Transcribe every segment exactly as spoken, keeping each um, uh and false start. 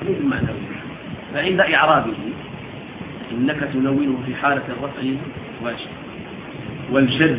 التقليد المعنوي. فعند إعرابه إنك تنونه في حالة الرفع واجب والجر،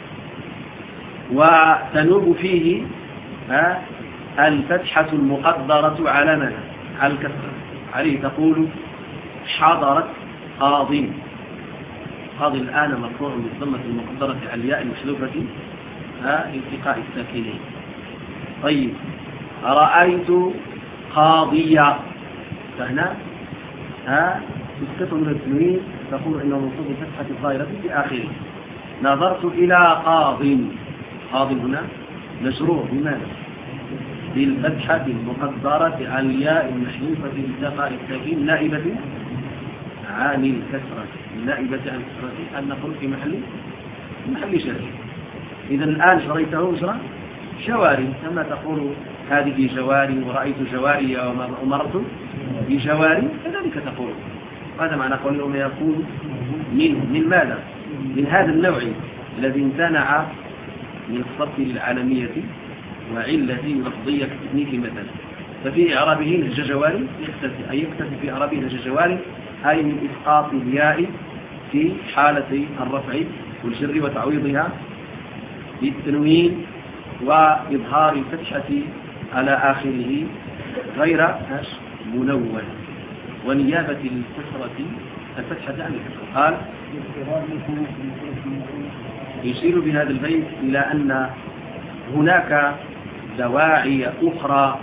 وتنوب فيه الفتحة المقدرة على من؟ على الكسرة. عليه تقول حضرت قاضٍ. قاضٍ الآن مرفوع بالضمة المقدرة على الياء المحذوفة لالتقاء الساكنين. طيب رأيت قاضية، فهنا ها تسقط من التنوين تقول إنه منصوب الفتحة الظاهرة في آخره. نظرت إلى قاضٍ. قاضٍ هنا مجرور بماذا؟ بالفتحة المقدرة على الياء المحذوفة لالتقاء الساكن نائبة عن الكسرة. النائبة عن الكسرة أن نقول في محل محل شر. إذا الآن شريته مجرى جواري، كما تقول هذه جواري ورأيت جواري ومررت بجواري، كذلك تقول. هذا معنى قولهم يكون من من ماذا؟ من هذا النوع الذي امتنع من الصرف للعالمية وعلة لفظية كتكنيك مثلا. ففي إعرابه نهج جواري يكتفي أي يكتفي في إعرابه نهج جواري أي من إسقاط الياء في حالة الرفع والجر وتعويضها بالتنوين وإظهار الفتحة على آخره غير منون، ونيابة الكسرة الفتحة عن الكسرة. قال يشير بهذا البيت إلى أن هناك دواعي أخرى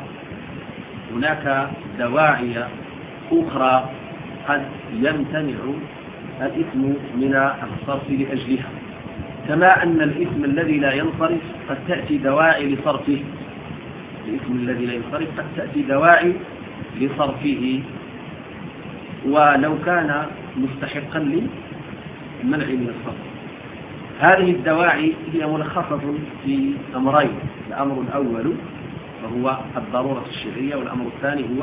هناك دواعي أخرى قد يمتنع الإثم من الصرف لأجلها، كما أن الإثم الذي لا ينصرف قد تأتي دواعي لصرفه. الإثم الذي لا ينصرف قد تأتي دواعي لصرفه، ولو كان مستحقا للمنع من الصرف. هذه الدواعي هي ملخصة في أمرين: الأمر الأول وهو الضرورة الشرعية، والأمر الثاني هو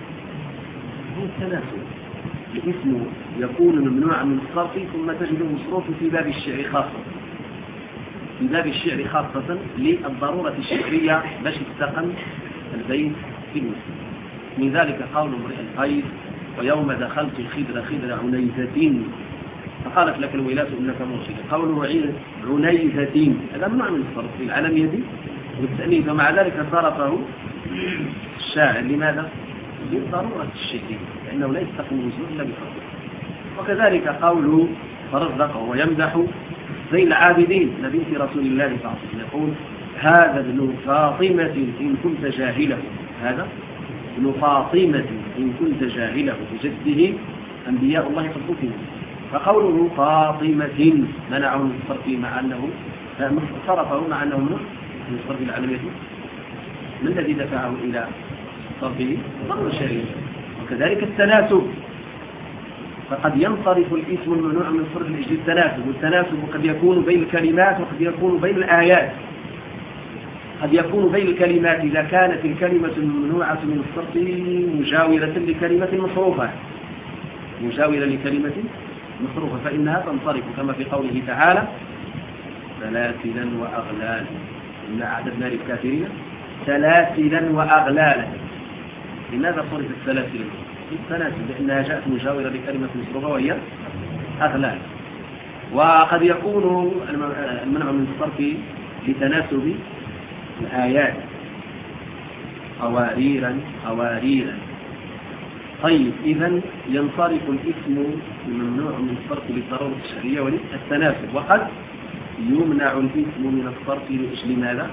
هو التناسب. الاسم يكون ممنوعا من الصرف ثم تجد مصروف في باب الشعر خاصة في باب الشعر خاصة للضرورة الشعرية باش يستقم البيت في المسلم. من ذلك قول امرئ القيس: ويوم دخلت الخدر خدر عنيزة فقالت لك الولاة انك مرشد. قوله عنيزة هذا ممنوع من الصرف في العالمية والتأنيث، ومع ذلك صرفه الشاعر. لماذا؟ للضرورة الشعرية، لأنه لا يستقم الوزن إلا بصرفه. وكذلك قوله فرزق ويمدح زي العابدين لبنت رسول الله صلى الله عليه وسلم، يقول: هذا ابن فاطمة إن كنت جاهله. هذا ابن فاطمة إن كنت جاهله بجده أنبياء الله قد. فقوله فاطمة منعه من الصرف مع أنه صرفه مع أنه من الصرف العالمية. من الذي دفعه إلى صرفه؟ ضرورة شرعية. وكذلك التناسب، فقد ينصرف الاسم الممنوع من الصرف لأجل التناسب، والتناسب قد يكون بين الكلمات وقد يكون بين الآيات. قد يكون بين الكلمات إذا كانت الكلمة الممنوعة من الصرف مجاورة لكلمة مصروفة مجاورة لكلمة مصروفة فإنها تنصرف، كما في قوله تعالى: سلاسلا وأغلالا إنا أعددنا للكافرين سلاسلا وأغلالا. لماذا صرف السلاسل؟ السلاسل لأنها جاءت مجاورة لكلمة مصروفة وهي أغلال. وقد يكون المنع من الصرف لتناسب الآيات: قواريرا قواريرا. طيب، إذن ينصرف الاسم الممنوع من الصرف للضرورة الشرعية وللتناسب. وقد يمنع الاسم من الصرف لأجل ماذا؟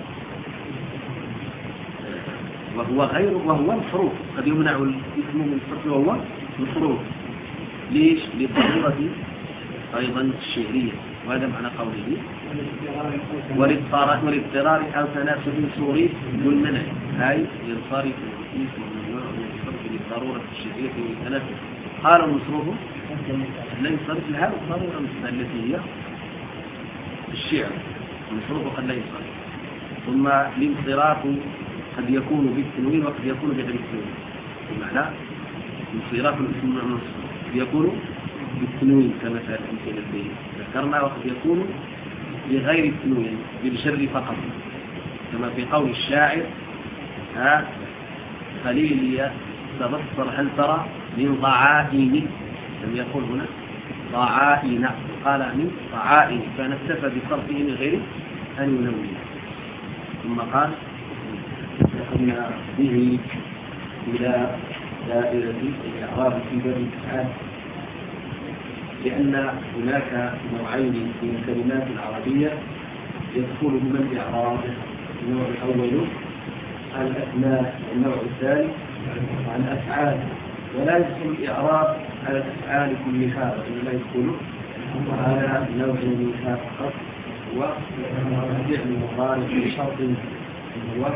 وهو غير وهو مصروف. قد يمنع الاسم من الصرف وهو مصروف. ليش؟ للضرورة أيضا الشعرية، وهذا معنى قوله: والاضطرار أو تناسب صوري والمنع، أي ينصرف الاسم الممنوع من الصرف للضرورة الشعرية والتناسب. قال المصروف لا ينصرف لهذه الضرورة التي هي الشعر، المصروف قد لا ينصرف. ثم الانصراف قد يكون بالتنوين وقد يكون بغير التنوين. بمعنى انصراف الاسم من الصرف قد يكون بالتنوين كما في الأمثلة التي ذكرنا، وقد يكون بغير التنوين بالجر فقط، كما في قول الشاعر: ها خليلي تبصر هل ترى من ضعائن، لم يقول هنا ضعائن، قال من ضعائن، فنكتفى بصرفه من غير أن ينوي. ثم قال دخلنا به إلى دائرة الإعراب في باب الأفعال، لأن هناك نوعين من الكلمات العربية يدخلهما الإعراب. النوع الأول الأسماء، والنوع الثاني الأفعال، ولا يدخل الإعراب على الأفعال كلها، وإنما يدخل على نوع منها فقط، هو فعل مضارع بشرط هو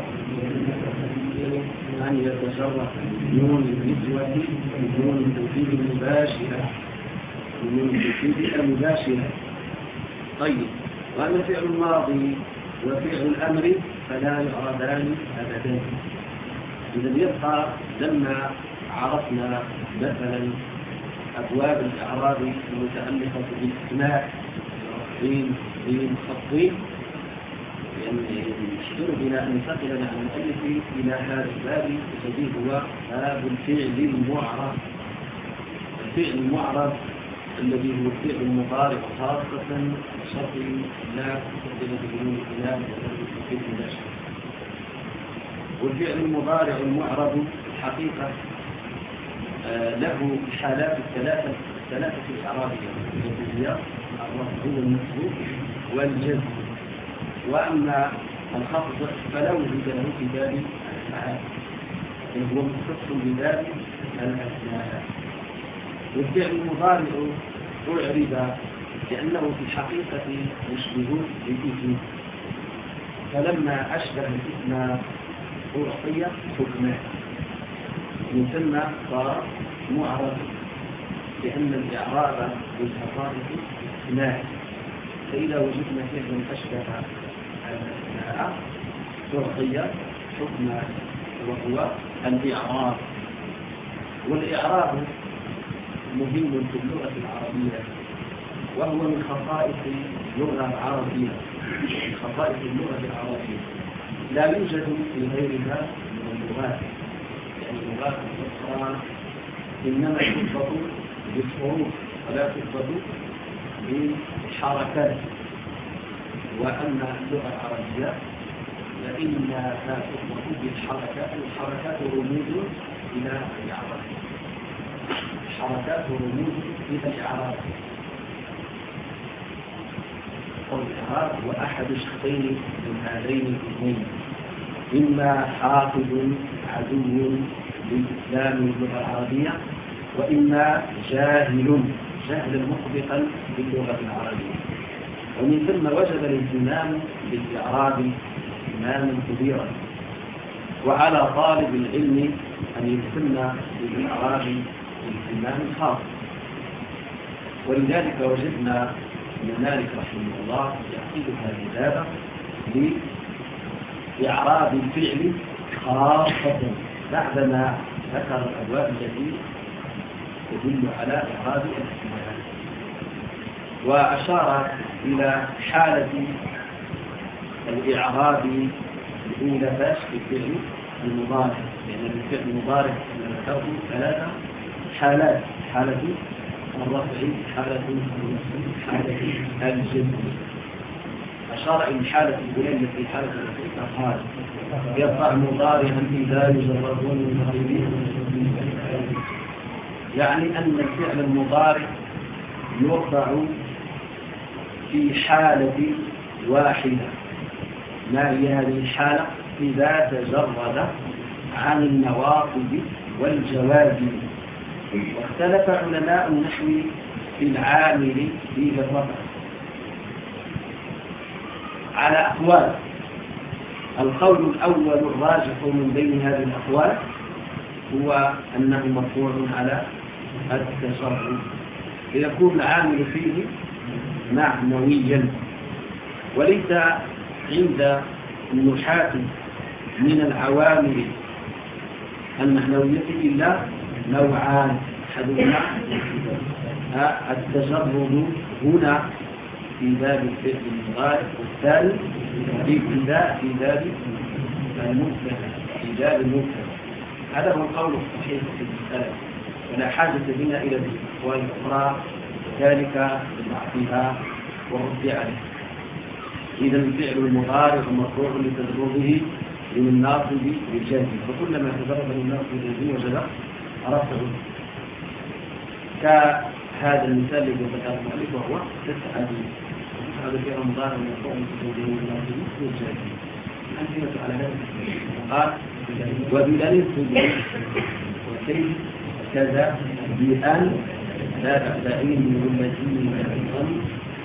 أن يتشرف نون النسوة نون التوكيد المباشرة، نون التوكيد المباشرة. طيب، وأما الفعل الماضي وفعل الأمر فلا يعربان أبدا. إذا يبقى لما عرفنا مثلا أبواب الإعراب المتعلقة بالأسماء الرفعين والتفعيل والتفضيل، يعني يشترط بنا أن ننتقل مع المؤلف إلى هذا الباب الذي هو باب الفعل المعرب. الفعل المعرب الذي هو الفعل المضارع خاصة بشرط لا تقدم بدون الكلام ولا المباشر. والفعل المضارع المعرب الحقيقة آه له الحالات الثلاثة الثلاثة الإعرابية التي هي الرفع والنصب والجزم. وأما الخفض فلا وجود له في باب الأفعال، بل هو مختص بباب الأسماء. والفعل المضارع أعرب لأنه في الحقيقة يشبه الاسم، فلما أشبه الاسم أعطي حكمه يسمى صار معرب، لأن الإعراب بالخصائص اسماء. فإذا وجدنا فعلا أشبه الأسماء أعطي حكمه وهو الإعراب. والإعراب مهم في اللغة العربية، وهو من خصائص اللغة العربية، من خصائص اللغة العربية لا يوجد في غيرها من اللغات. يعني اللغات الأخرى إنما تضبط بالحروف ولا تضبط بالحركات، وأما اللغة العربية فإنها تضبط بالحركات، والحركات رموز إلى الإعراب، الحركات رموز إلى الإعراب. والإعراب هو أحد شقين من هذين الاثنين، إما حافظ عدو للإسلام واللغة العربية، وإما جاهل جهلا مطبقا باللغة العربية. ومن ثم وجب الاهتمام بالإعراب اهتماما كبيرا، وعلى طالب العلم أن يهتم بالإعراب اهتمام خاص. ولذلك وجدنا من مالك رحمه الله يعقد هذه الباب لإعراب الفعل خاصة بعدما ذكر الأبواب التي تدل على إعراب الأسماء، وأشار إلى حالة الإعراب الأولى فاش في الفعل المضارع، لأن الفعل المضارع له ثلاثة حالات: حالة الرفع، حالة النصب، حالة الجزم. أشار إلى الحالة الأولى التي حالة الرفع فقال يرفع مضارعا إذا يجربون المغربين، يعني أن الفعل المضارع يرفع في حالة واحدة. ما هي هذه الحالة؟ إذا تجرد عن النواقض والجوازم. واختلف علماء النحو في العامل في الرفع على أقوال. القول الأول الراجح من بين هذه الأقوال هو أنه مرفوع على التجرد، ليكون العامل فيه معنويا. وليس عند النحاة من العوامل المعنوية إلا نوعان: أحدهما التجرد هنا في باب الفعل المضارع، والثاني الابتداء في باب المبتدأ في باب المبتدأ. هذا هو القول الصحيح في المسألة، ولا حاجة بنا إلى الأقوال الأخرى ذلك لضعفها والرد عليه. إذا الفعل المضارع مرفوع لتدرجه من الناصب للجازم، فكلما تدرج الناصب للجازم وجد رفعه. كهذا المثال الذي ذكره المؤلف وهو تسعد، هذا الفعل المضارع مرفوع لتدرجه من الناصب للجازم. الأمثلة على هذا قال وبلال السجود وكيف كذا بأن لا بعد من المتين كالظن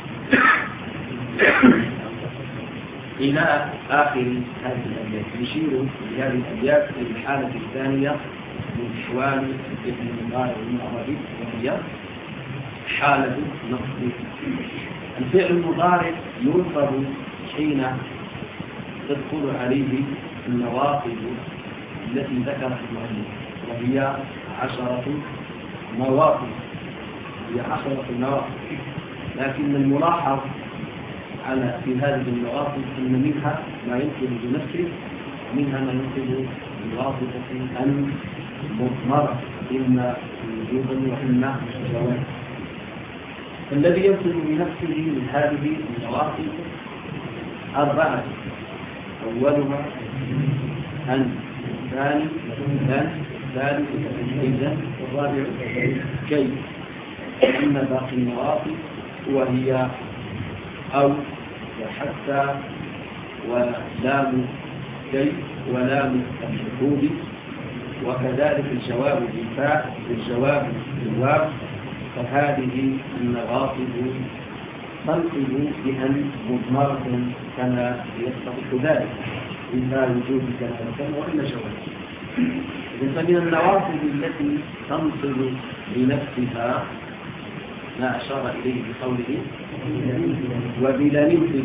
إلى آخر هذه الأبيات. يشير بهذه الأبيات إلى الحالة الثانية من أحوال ابن المضارع والمعربي، وهي حالة نصب. الفعل المضارع ينصب حين تدخل عليه النواقض التي ذكرت المؤلف، وهي عشرة نواقض هي عشرة نواقض لكن الملاحظ على في هذه النواقض أن منها ما ينقض بنفسه ومنها ما ينقض بواسطة أن مضمرة إما وجودا وإما جوازا. الذي ينقض بنفسه من هذه النواقض أربعة، أولها أن، الثاني لا، الثالث إذا، الرابع كيف. أما باقي النواقض وهي أو وحتى ولام كيف ولام الشهود، وكذلك الجواب بالفاء والجواب بالواو، فهذه النواقض تنقض بأن مضمرة كما يستطيع ذلك إلا وجود كما وإلا جواب. فمن النواقض التي تنصب بنفسها ما أشار إليه بقوله وبلا ننصب.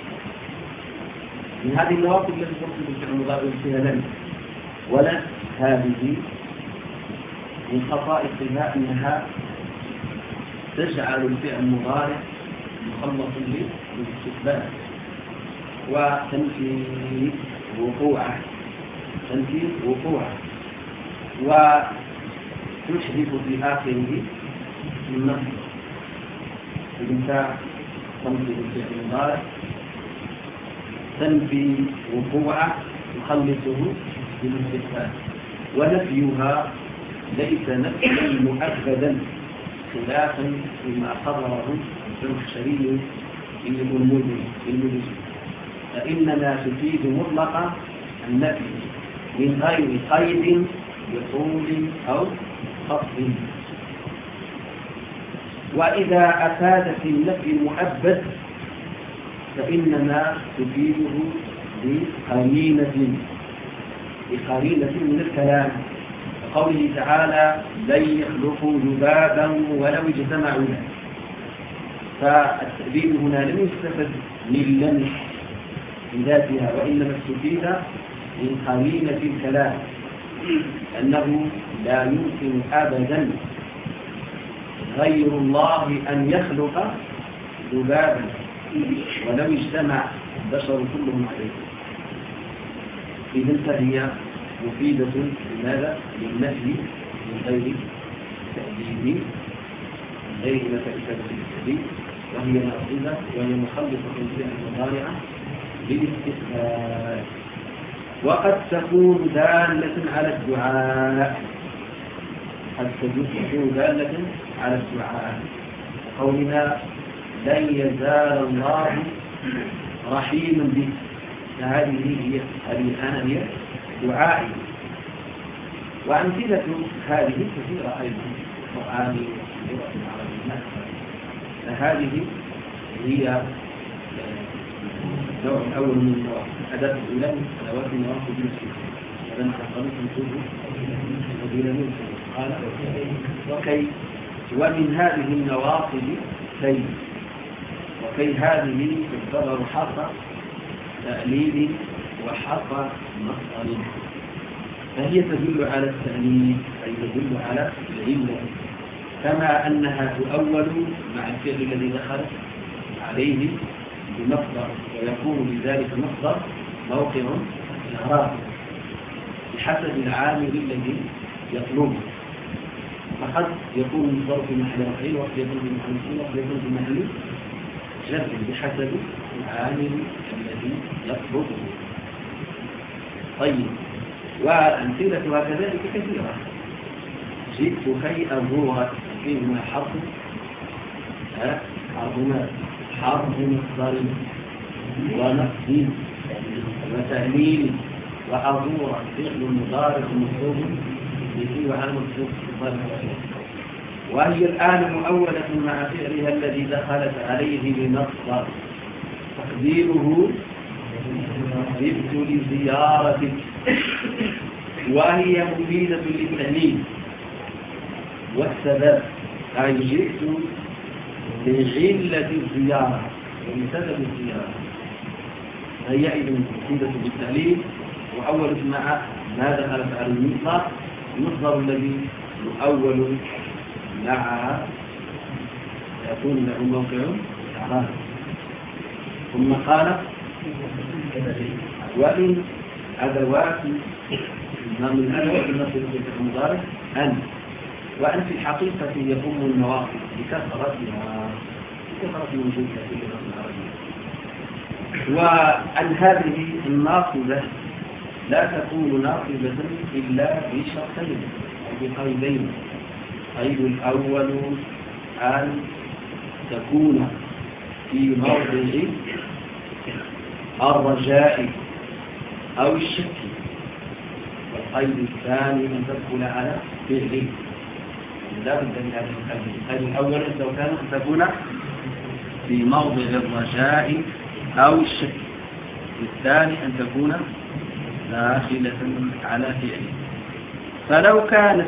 من هذه النواقض التي تنصب الفعل المضارع فيها لم ولا، هذه من خصائصها أنها تجعل الفعل المضارع مخلصا للاستقبال وتنفي وقوعه تنفي وقوعه وتشرف في آخره النصب. إذا تنفي الفعل المضارع تنفي وقوعه تخلصه بالاستقبال، ونفيها ليس نفيا مؤكدا خلافا لما قرره الزمخشري في المدن، فإننا تفيد مطلقا النفي من غير قيد بطول أو خفض. وإذا أفادت النفي المؤبد فإننا تفيده بقرينة بقرينة من الكلام، قوله تعالى لن يخلقوا ذبابا ولو اجتمعوا له. فالتأبيد هنا لم يستفد من لمح بذاتها، وإنما استفيد من قرينة الكلام، أنه لا يمكن أبدا غير الله أن يخلق ذبابا ولو اجتمع البشر كلهم عليه. إذن فهي مفيدة لماذا؟ للنفي من غير تأديب، من غير إفادة التأديب، وهي مأخوذة وهي مخلصة الفعل المضارع بالاستثناء. وقد تكون دالة على الدعاء، قد تكون دالة على الدعاء، قولنا لن يزال الله رحيما به، فهذه هي هذه الآن هي دعائي. وأمثلة هذه كثيرة أيضا في القرآن والسورة العربية، فهذه هي النوع الأول من النواقض. الأداة الأولى من أدوات النواقض المسلمة، فلن تقبلكم توبوا وبلا نوسف قال وكي. ومن هذه النواقض كي، وكي هذه تعتبر حرف تأليل وحرف مصدر، فهي تدل على التأليل أي تدل على العلة، كما أنها تؤول مع الفعل الذي دخل عليه بمصدر، ويكون بذلك المصدر موقع الإعراب. بحسب العامل الذي يطلبه. فقد يكون المصدر في محل رفع وقد يكون في محل نصب وقد يكون في محل جر بحسب العامل الذي يطلبه. طيب، وأمثلتها كذلك كثيرة. جئت كي أزور فيهما حرف حرف ما حرف مصدر ونصب وتأمين وحضور فعل مضارع مصروف به وعلى مصروف وهي الآن مؤولة مع فعلها الذي دخلت عليه بمصدر تقديره جئت لزيارتك، وهي مفيدة للتأمين والسبب، أي جئت لعلة الزيارة ومسبب الزيارة، هي أيضا مفيدة للتأليف وأول مع ما دخلت على المصدر المصدر الذي يؤول معها يكون له موقع إعراب. ثم قال وإن أدوات من أدوات النصب في المضارع أن، وأن في الحقيقة يقوم النواصب بكثرتها بكثرة وجودها في اللغة العربية. وأن هذه الناصبة لا تكون ناصبة إلا بشرطين أو بقيدين. القيد الأول أن تكون في موضع الرجاء أو الشك، والقيد الثاني أن تدخل على فعله. لا بد من هذه القيد. القيد الأول لو كان أن تكون في موضع الرجاء أو الشك، الثاني أن تكون داخلة على فعله. فلو كانت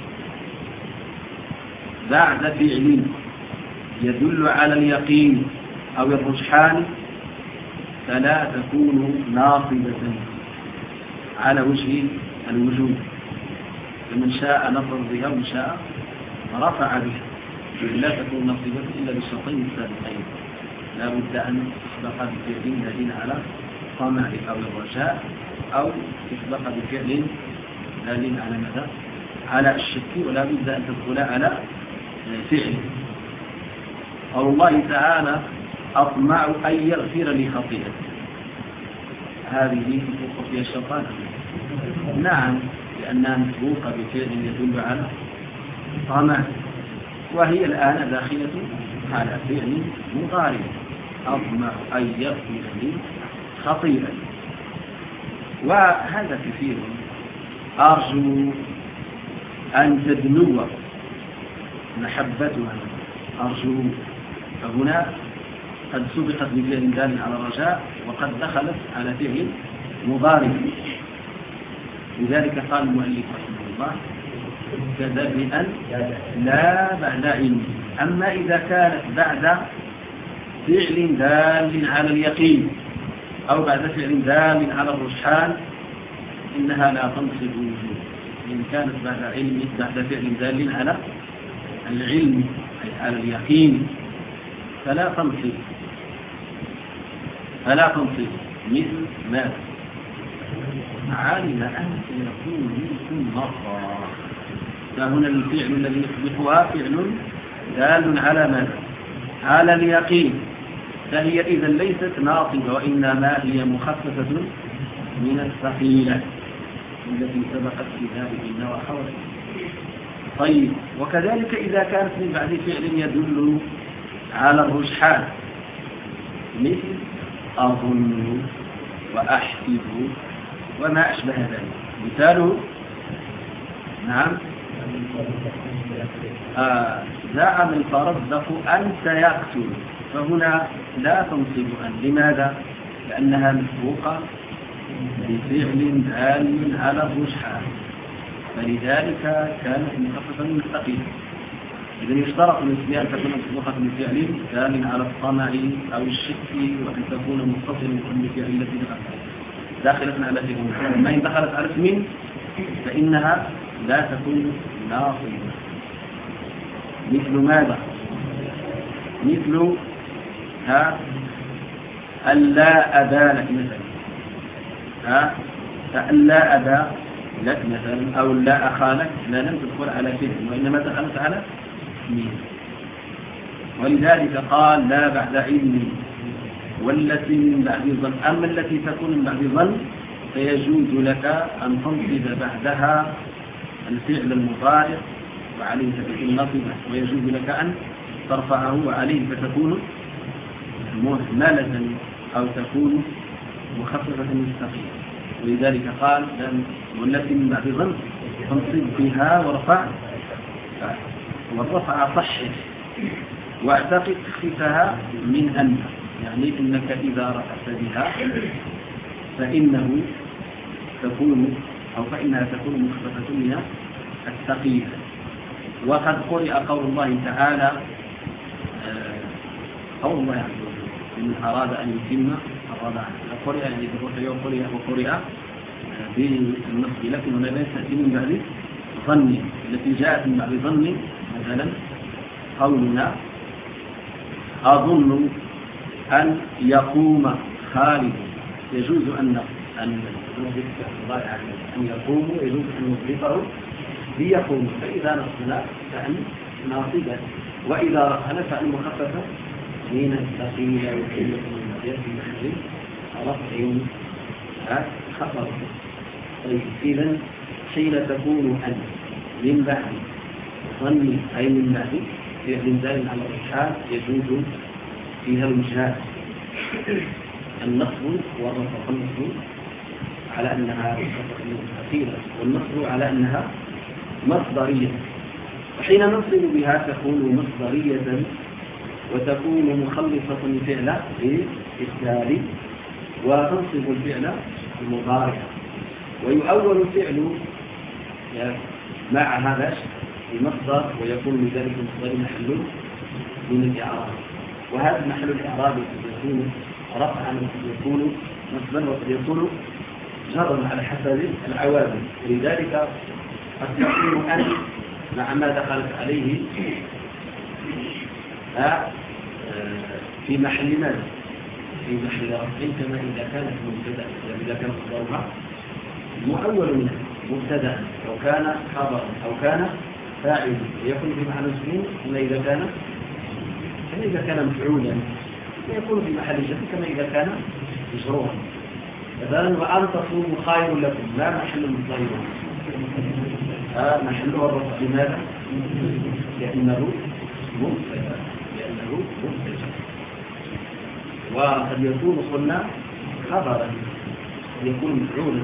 بعد فعل يدل على اليقين أو الرجحان فلا تكون ناصبة على وجه الوجود، فمن شاء نصر بها ومن شاء رفع بها، لا تكون ناصبة إلا بالشرطين السابقين. لا بد أن تسبق بفعل دليل على طمع أو الرجاء، أو تسبق بفعل دليل على ماذا؟ على الشك، ولا بد أن تدخل على فعل. قول الله تعالى أطمع أن يغفر لي خطيئتي، هذه مسبوقة فيها الشيطان؟ نعم، لأنها مسبوقة بفعل يدل على طمع، وهي الآن داخلة على فعل مضارع أطمع أن يغفر لي خطيئتي. وهذا كثير، أرجو أن تدنو محبتها، أرجو، فهنا قد سبقت بفعل دال على الرجاء وقد دخلت على فعل مضارع. لذلك قال المؤلف رحمه الله كذا بأن لا بعد علم. أما إذا كانت بعد فعل دال على اليقين أو بعد فعل دال على الرجحان إنها لا تنصب وجود. إن كانت بعد علم بعد فعل دال على العلم أي على اليقين فلا تنصب فلا تنصب مثل ماذا؟ علم أن سيكون منكم مرضى، فهنا الفعل الذي يسبقها فعل دال على ماذا؟ على اليقين، فهي إذا ليست ناصبة وإنما هي مخففة من الثقيلة التي سبقت في هذه النواحي. طيب، وكذلك إذا كانت من بعد فعل يدل على الرجحان مثل أظن وأحسب وما أشبه ذلك. مثاله نعم آه زعم الفرزدق أنت يقتل، فهنا لا تنصب أن. لماذا؟ لأنها مسبوقة بفعل دال على الرجحان، فلذلك كانت مخففة من الثقيل. إذا يشترط النسبية أن تكون مسبوقة بفعل دال على الطمع أو الشك، وأن تكون متصلة بالفعل التي داخلة على فعل. ما إن دخلت على اسم فإنها لا تكون ناصبة. مثل ماذا؟ مثل ها ألا أبا لك مثلا، ها فألا أبا لك مثلا، أو لا أخا لك، لا لم تدخل على فعل وإنما دخلت على اسمين. ولذلك قال لا بعد علم والتي من بعد ظن. أما التي تكون من بعد ظن فيجوز لك أن تنصب بعدها الفعل المضارع وعليه فتكون نصبة، ويجوز لك أن ترفعه وعليه فتكون مهملة أو تكون مخففة مستقيمة. ولذلك قال والتي من بعد ظن تنصب بها ورفع، والرفع صحح واعتقد خفها من أن، يعني إنك إذا رفعت بها فإنه تكون أو فإنها تكون مخففة من الثقيلة. وقد قرئ قول الله تعالى قول الله عز وجل إن أراد أن يتم أراد قرئ يعني قرئ وقرئ بالنصب، لكن هنا ليس تأتي من بعد ظن. التي جاءت من بعد ظن مثلا قولنا أظن أن يقوم خالد، يجوز أن أن أن يقوم يجوز أن نطلقه ليقوم، فإذا نصبنا فأن ناصبا، وإذا رفعنا فأن مخففة من الثقيلة وكلمة من المريض في محل رفع خطر. طيب إذن حين تكون أن من بعد ظن أي من بعد فعل دال على الإلحاد يجوز فيها الوجهات، النصب والرفع. النصب على أنها ثقيلة والنصب على أنها مصدرية. وحين ننصب بها تكون مصدرية وتكون مخلصة الفعل بالتالي، وتنصب الفعل المضارع، ويؤول الفعل مع هذا المصدر ويكون لذلك المصدر محل من الإعراب. وهذا محل الإعراب يكون رفعا وقد يكون نصبا وقد يكون جرا على حسب العوامل. ولذلك قد تكون أن مع ما دخلت عليه في محل ماذا؟ في محل رفع كما إذا كانت مبتدأ، إذا كان مصدرها مؤول منها مبتدأ أو كان خبرا أو كان فاعلا يكون في محل اسم، كما إذا كان كما إذا كان مفعولا يكون في محل جر، كما إذا كان مجرورا. مثلا وأن تصوموا خير لكم، ما محل الخير؟ آه محله الرفع. لماذا؟ لأنه مبتدأ، لأنه مبتدأ. وقد يكون قلنا خبرا، قد يكون مفعولا.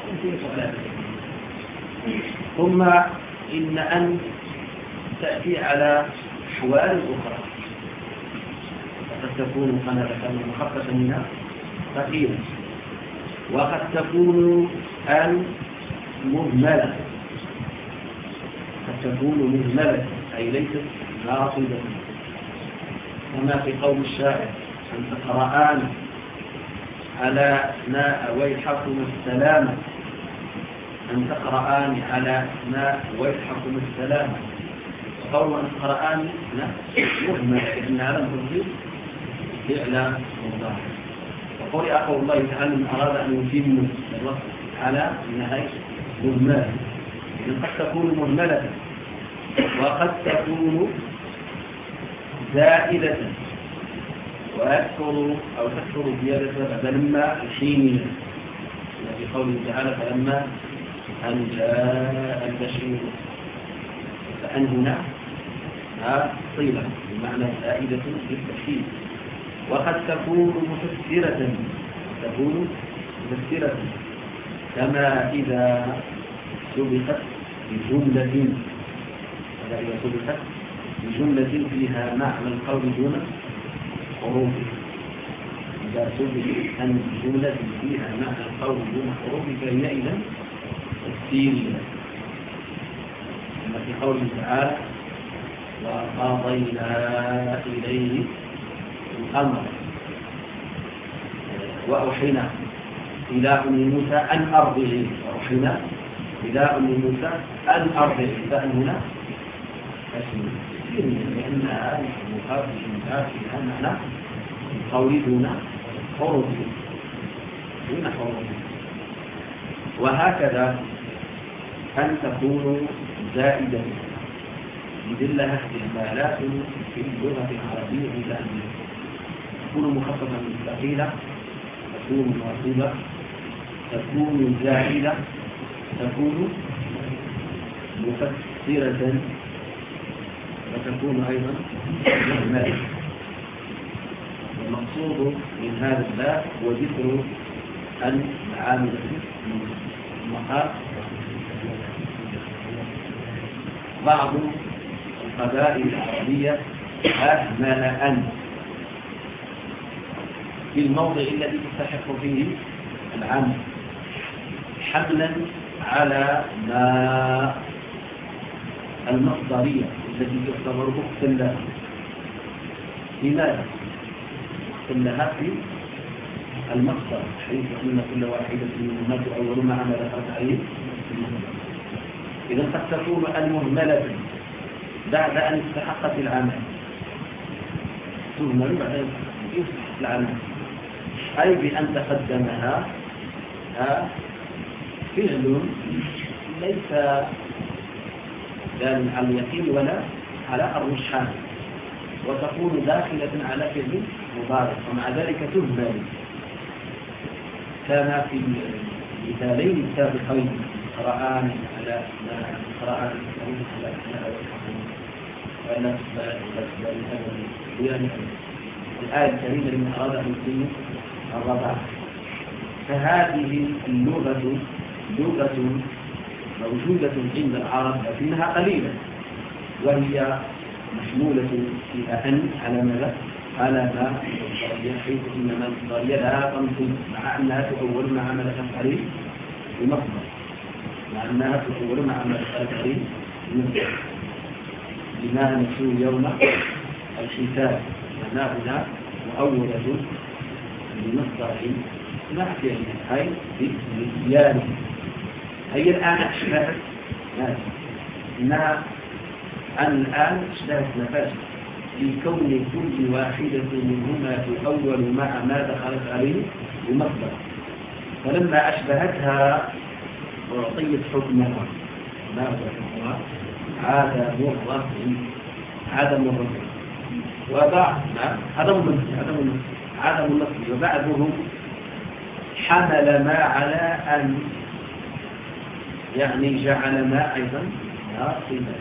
ثم إن أن تأتي على أحوال أخرى، قد تكون كما ذكرنا مخففة منها ثقيلة، وقد تكون أن مهملة، قد تكون مهملة أي ليست ناصبة، كما في قول الشاعر أن تقرآن على أثناء ويحكم السلامة، أن تقرآن على أثناء ويحكم السلامة. قول أن تقرآن مهمة لأنها لم تنصب فعل مضارع. وقول قول الله تعالى من أراد أن يتم الرفع على أنها مهملة، إذن قد تكون مهملة وقد تكون زائدة ويكثر أو تكثر زيادة بعد لما الحين، في قوله تعالى فلما أن جاء البشير، فأن هنا صيغة بمعنى زائدة للتأكيد. وقد تكون مفسرة، تكون مفسرة كما إذا سبقت بجملة، كما إذا سبقت بجملة فيها معنى القول دون حروف. إذا سبقت أن جملة فيها معنى القول دون حروف فهي إذن تفسيرية، كما في قوله تعالى وقضينا إليه الأمر وأوحينا إلى أم موسى أن أرضعيه، وأوحينا إلى أم موسى أن أرضعيه، فأن هنا تفسيرية لأنها مخالفة فيها معنى القول دون حروف دون حروف. وهكذا أن تكون زائدة يدلها استعمالات في اللغة العربية إلى أن تكون مخففة من ثقيلة، تكون مرتبة، تكون زائدة، تكون مفسرة، وتكون أيضا مهملة. المقصود من هذا الباب هو ذكر المعامل المقام. بعض القبائل العربية أهمل أن في الموضع الذي تستحق فيه العمل حملا على ما المصدرية التي تعتبر أختا لها. لماذا؟ أختا لها في المصدر، حيث أن كل واحدة منهما تؤول مع ما ذكرت عليه. إذا قد تكون المهملة بعد أن استحقت العمل، تهمل بعد أن استحقت العمل، أي بأن تقدمها فعل ليس دال على اليقين ولا على الرجحان، وتكون داخلة على فعل مضارع، ومع ذلك تهمل. كان في المثالين السابقين قرآن على قرآن على الآية الكريمة لمن أراد أن يتم الرضاعة. فهذه اللغة لغة موجودة عند العرب لكنها قليلة، وهي مشمولة فيها أن على ماذا؟ على ما حيث إنما الضرية لا تنصب، مع أنها تؤول مع ما ذكرت عليه بمصدر، مع أنها تؤول مع ما ذكرت عليه بمصدر. لما نسوا يوم الحساب، معناه هنا مؤولة بمصدر مع فعل أي بزيادة. هي الآن أشبهت إنها الآن أشبهت نفسها لكون كل واحدة منهما تؤول مع ما دخلت عليه بمصدر، فلما أشبهتها أعطيت حكمها. ما هو حكمها؟ عدم الرفع، عدم الرفع وبعد عدم النصب، عدم النصب عدم النصب وبعضهم حمل ما على أن، يعني جعل ما أيضا ناصبا.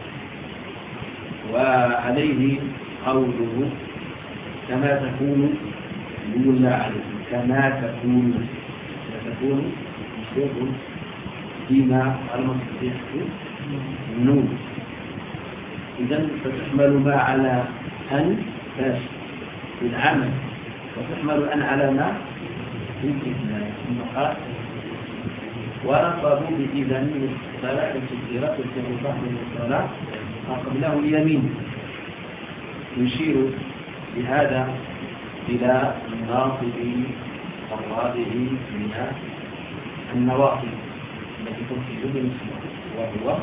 وعليه قوله كما تكون يولى عليه، كما تكون تكون مصدر بما المصدر النون. إذن فتحمل ما على أن في العمل، وتحمل أن على ما في الإثناء. ورفضوا بإذن من الصلاة والتكبيرات والتنظيفات من الصلاة قبله اليمين. يشير بهذا إلى الناصب الرابع من النواصب التي تنصب بالنسبة، وهو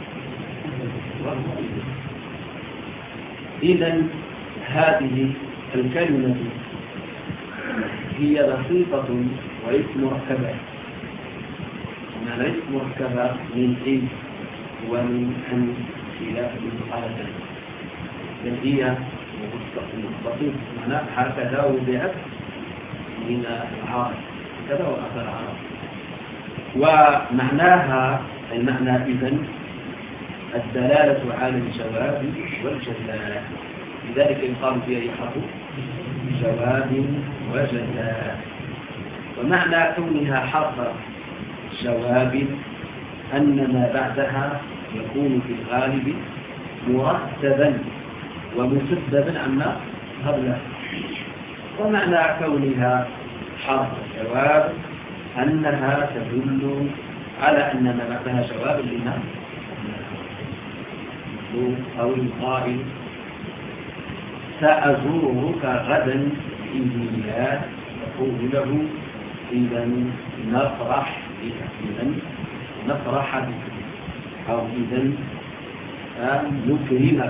إذن هذه الكلمة هي بسيطة وليست مركبة، إنها ليست مركبة من إن ومن أن خلاف المقالة، بل هي بسيطة معناه هكذا وضعت من العرب، كذا وأخذ العرب. ومعناها المعنى إذن الدلالة على الجواب والجزاء، لذلك يقال فيها يحق جواب وجزاء. ومعنى كونها حرف جواب أن ما بعدها يكون في الغالب مرتبا ومسببا عما قبله. ومعنى كونها حرف جواب أنها تدل على أن ما بعدها جواب لما أو القائل سأزورك غدا بإذن تقول له إذا نفرح بك، إذا نفرح بك، أو إذا نكرمك.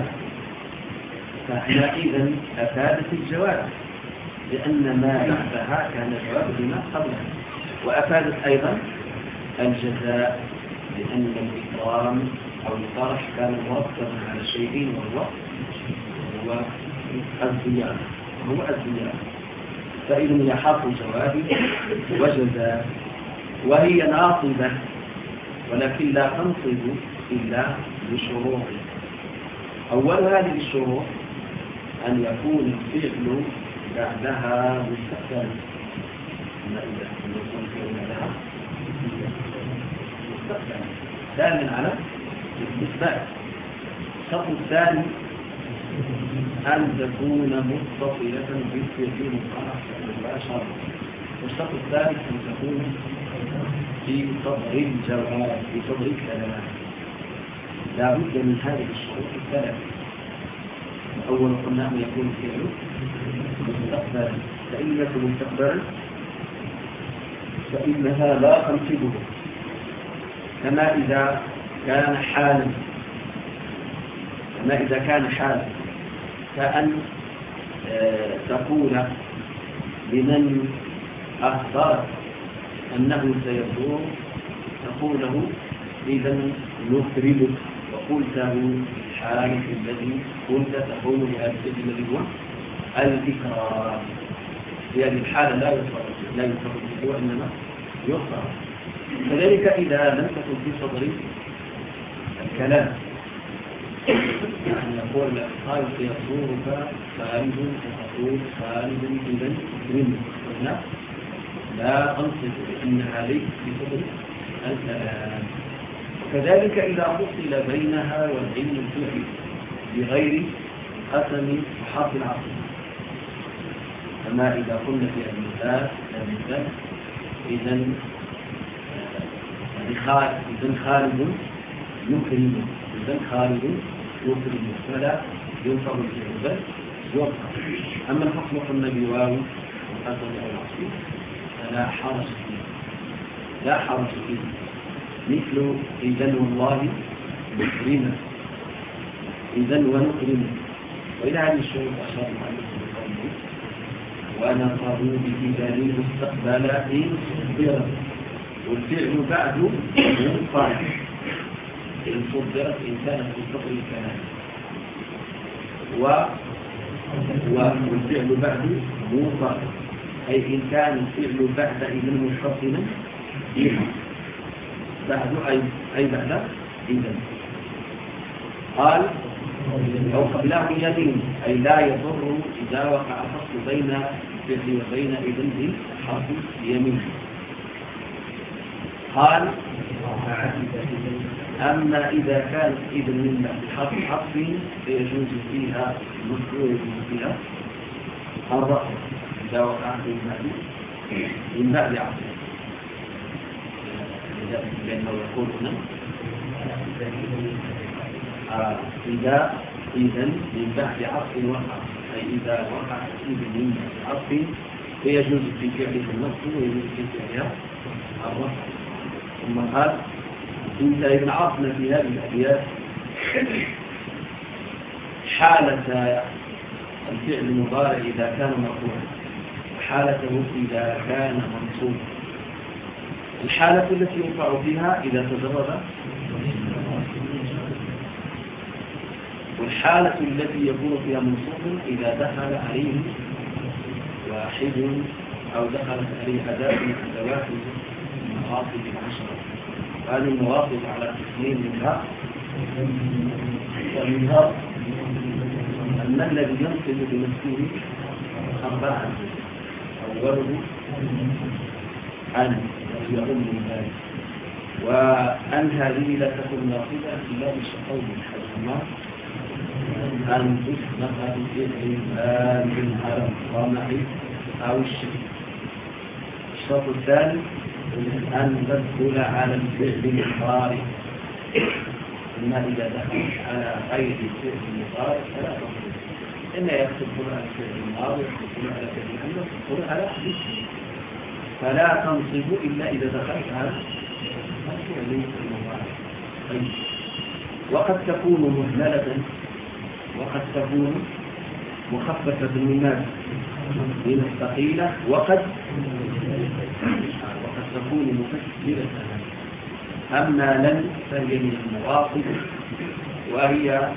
فحينئذ أفادت الجواب لأن ما بعدها كان جواب لما قبلها، وأفادت أيضا الجزاء لأن الإكرام أو الفرح كان مرتبا على شيئين، وهو هو الزيادة هو الزيادة فإذا يحق جوابي وجد، وهي ناصبة ولكن لا تنصب إلا بشروط. أول هذه الشروط أن يكون الفعل بعدها مستقبلا. ما إذا يكون الفعل بعدها مستقبلا دال على الإثبات. الشرط الثاني أن تكون متصلة بالفعل مباشرة. والشرط الثالث أن تكون في صدر الجواب في صدر الكلام. لا بد من هذه الشروط الثلاث. الأول قلنا أن يكون الفعل مستقبلا، فإن يكون مستقبلا فإنها لا تنصبه، كما إذا كان حالا كما إذا كان حالا كأن تقول لمن أخبر أنه سيزور، تقول له إذا نكرمك، وقلته في الحال الذي كنت تقول لهذا الذي هو الإكرام. في هذه الحالة لا يفرق لا يفرق به وإنما يفرق. كذلك إذا لم تكن في صدر الكلام، يعني يقول قال سيزورك خالد فتقول خالد إذا أكرمك، هنا لا تنصب لأنها ليست في صدر الكلام. وكذلك إذا فصل بينها والعلم الفعلي بغير قسم وحرف العقل، كما إذا قلنا في المثال المثال إذا إذا خالد يكرم إذا خالد يكرم فلا ينفع الفعل بل يوقع. أما الحكم قلنا بواو وقسم أو العقل فلا حرج فيه لا حرج فيه مثل إذن والله نكرمه إذن ونكرمه. وإلى هذه الشروط أشار المؤلف بقوله ونصروا بإذن المستقبل إن صدرت، والفعل بعد منفرد إن صدرت إن كانت في صدر الكلام، والفعل بعد منفرد أي إن كان الفعل بعد إذن متصلا بها بعد أي أي بعد إذن. قال أو قبله يمين أي لا يضر إذا وقع فصل بين الفعل وبين إذن بحرف يمين. قال أما إذا كانت إذن من بحرف حرف فيجوز فيها مشروع فيها الرفع إذا وقع من بعد عصر، لأنه يقول هنا آه إذا إذن من بعد عصر وقع، أي إذا وقع إذن من بعد عصر فيجوز في فعله النصب ويجوز في فعلها الرفع. ثم قال انت ابن عاصم في هذه الأبيات حالة الفعل المضارع إذا كان مرفوعا وحالته إذا كان منصوبا. الحالة التي يرفع فيها إذا تجرد، والحالة التي يكون فيها منصوب إذا دخل عليه واحد أو دخلت عليه أداة من أدوات المواصف العشرة. هذه المواصف على تسليم منها ومنها أن الذي ينصب بنفسه أربعة، أوله أن يؤم ذلك، وأن هذه لا تكون ناصبة إلا بشقين حجمها أن تسمح بفعل بالهرم الطامع أو الشرك. الشرط الثاني أن تدخل على الفعل المضارع، إما إذا دخلت على غير الفعل المضارع فلا تدخل، إما يدخل على الفعل الماضي يدخل على الفعل الأمر يدخل على حديث، فلا تنصب إلا إذا دخلت على الفعل المضارع. طيب. وقد تكون مهملة وقد تكون مخففة من ماذا؟ من الثقيلة، وقد وقد تكون مكسرة أما لن فهي من المواصف وهي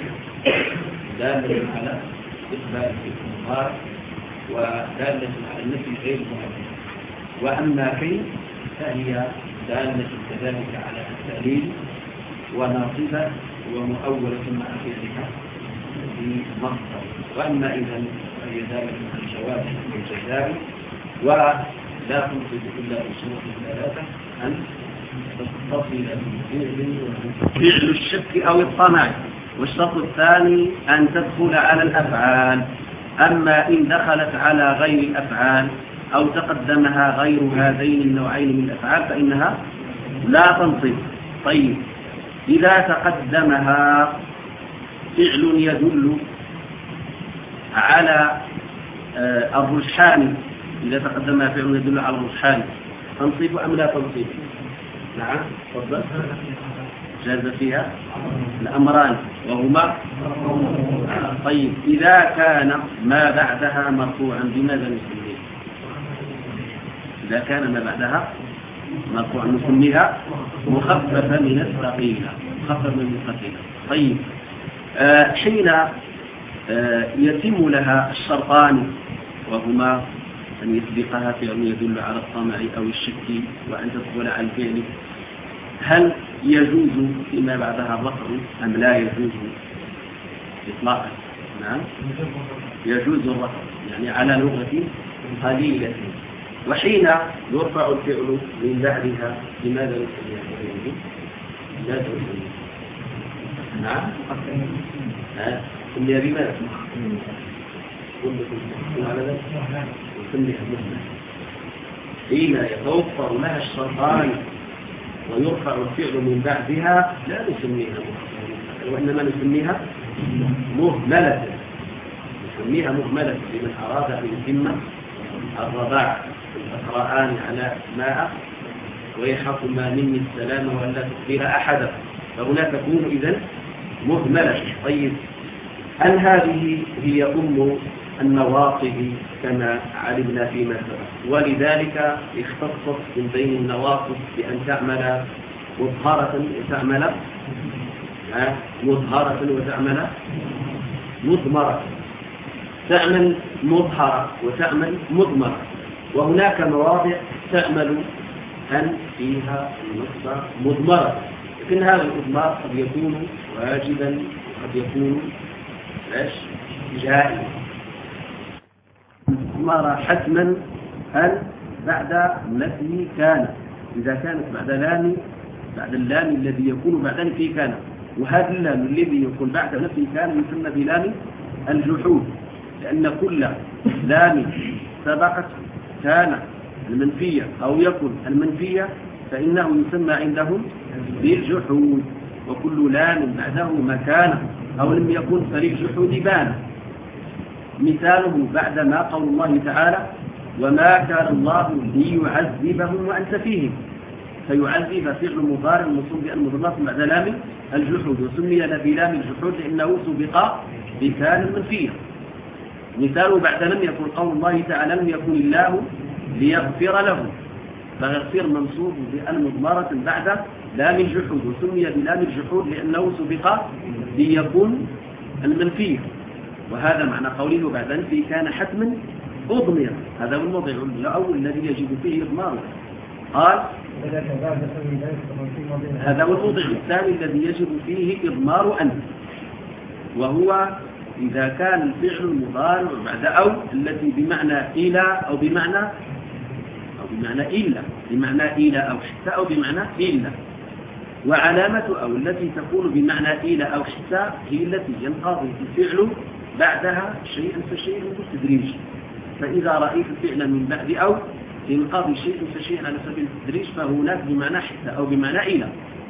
دالة على إثبات الإظهار ودالة على النفي غير مؤكد. وأما كي فهي دالة كذلك على التأليل وناصبة ومؤولة مع فعلها بمصدر. وأما إذا فهي دالة على الجواب والجزاء ولا تنصب إلا بشروط ثلاثة أن تتصل بالفعل فعل الشك أو الطمع، والشرط الثاني أن تدخل على الأفعال. أما إن دخلت على غير الأفعال أو تقدمها غير هذين النوعين من الأفعال فإنها لا تنصب. طيب، إذا تقدمها فعل يدل على الرجحان، إذا تقدمها فعل يدل على الرجحان تنصب أم لا تنصب؟ نعم، تفضل. جاز فيها الأمران وهما طيب، إذا كان ما بعدها مرفوعا بماذا نسميه؟ إذا كان ما بعدها مرفوعا نسميها مخففة من الثقيلة، مخففة من الثقيلة. طيب، آه حين آه يتم لها الشرطان وهما أن يسبقها فعل يدل على الطمع أو الشك وأن تدخل على الفعل، هل يجوز فيما بعدها الرفع أم لا يجوز إطلاقا؟ نعم، يجوز الرفع يعني على لغة قليلة. وحين يرفع الفعل من بعدها لماذا نسميها فعل؟ لا تسميها. نعم، سميها بماذا؟ كلكم على ذلك نسميها مهمة. حين يتوفر لها الشرطان ويرفع الفعل من بعدها لا نسميها مهملة، وإنما نسميها مهملة. نسميها مهملة لمن أراد أن يتم الرضاع. الأقرآن على ماء ويحق ما مني السلام ولا تخبر أحدا، فهنا تكون إذن مهملة. طيب، هل هذه هي أم النواصب كما علمنا فيما سبق؟ ولذلك اختصت من بين النواصب بأن تعمل مظهرة وتعمل مظهرة وتعمل مضمرة، تعمل مظهرة وتعمل مضمرة. وهناك مواضع تعمل أن فيها النص مضمرة، لكن هذا الإضمار قد يكون واجبا وقد يكون جائزا. مضمرة حتما هل بعد نفي كان، إذا كانت بعد لام بعد اللام الذي يكون بعد نفي كان، وهذا اللام الذي يكون بعد نفي كان يسمى بلام الجحود، لأن كل لام سبقت كان المنفية أو يكن المنفية فإنه يسمى عندهم بالجحود، وكل لام بعده مكانه أو لم يكن فللجحود بان. مثاله بعدما قول الله تعالى وما كان الله ليعذبهم وأنت فيهم، فيعذب فعل مضارع منصوب بالمضمرة بعد لام الجحود، وسمي بلام الجحود لأنه سبق بكان المنفية. مثاله بعد لم يكن قول الله تعالى لم يكن الله ليغفر له، فيغفر منصوب بالمضمرة بعد لام الجحود، وسمي بلام الجحود لأنه سبق ليكون المنفية. وهذا معنى قوله بعد نفي كان حتما أضمر. هذا هو الموضع الأول الذي يجب فيه إضماره. قال هذا هو الموضع الثاني الذي يجب فيه إضمار أن، وهو إذا كان الفعل المضارع بعد أو التي بمعنى إلى أو بمعنى أو بمعنى إلا، بمعنى إلى أو حتى أو بمعنى إلا. وعلامة أو التي تكون بمعنى إلى أو حتى هي التي ينقضي الفعل بعدها شيئا فشيئا بالتدريج. فإذا رأيت فعلا من بعد أو ينقضي شيئا فشيئا على سبيل التدريج فهناك بمعنى حتى أو بمعنى إلى،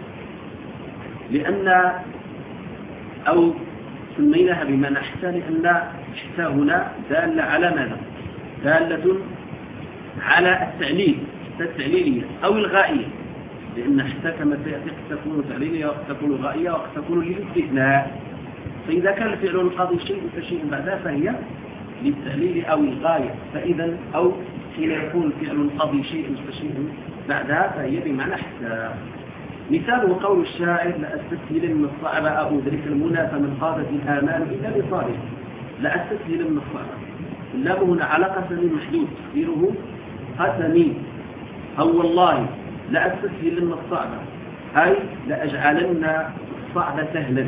لأن أو سميناها بمعنى حتى لأن حتى هنا دالة على ماذا؟ دالة على التعليل، حتى التعليلية أو الغائية، لأن حتى كما سيأتي قد تكون تعليلية وقد تكون غائية وقد تكون للاستثناء. فإذا كان الفعل ينقضي شيء فشيء بعدها فهي للتعليل أو الغاية. فإذا أو حين يكون الفعل ينقضي شيء فشيء بعدها فهي بمعنى حتى. مثاله قول الشاعر: لأستسهلن الصعب أو أدرك المنى فمن قادت الآمال إلا بصالح. لأستسهلن الصعب، اللام هنا على قسم محدود تقديره قسمي، أو والله لأستسهلن الصعب أي لأجعلن الصعب سهلا،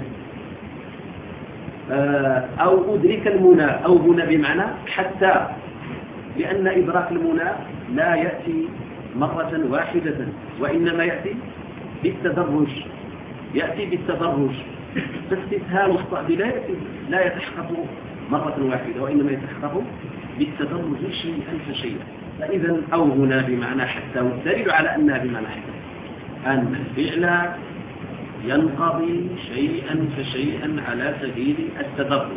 أو أدرك المنى، أو هنا بمعنى حتى، لأن إدراك المنى لا يأتي مرة واحدة وإنما يأتي بالتدرج، يأتي بالتدرج. فاستسهال الصعب لا يأتي لا يتحقق مرة واحدة وإنما يتحقق بالتدرج شيئا فشيئا. فإذا أو هنا بمعنى حتى، والدليل على أنها بمعنى حتى أن الفعل ينقضي شيئا فشيئا على سبيل التدرج.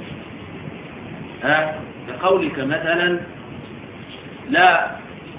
كقولك مثلا: لا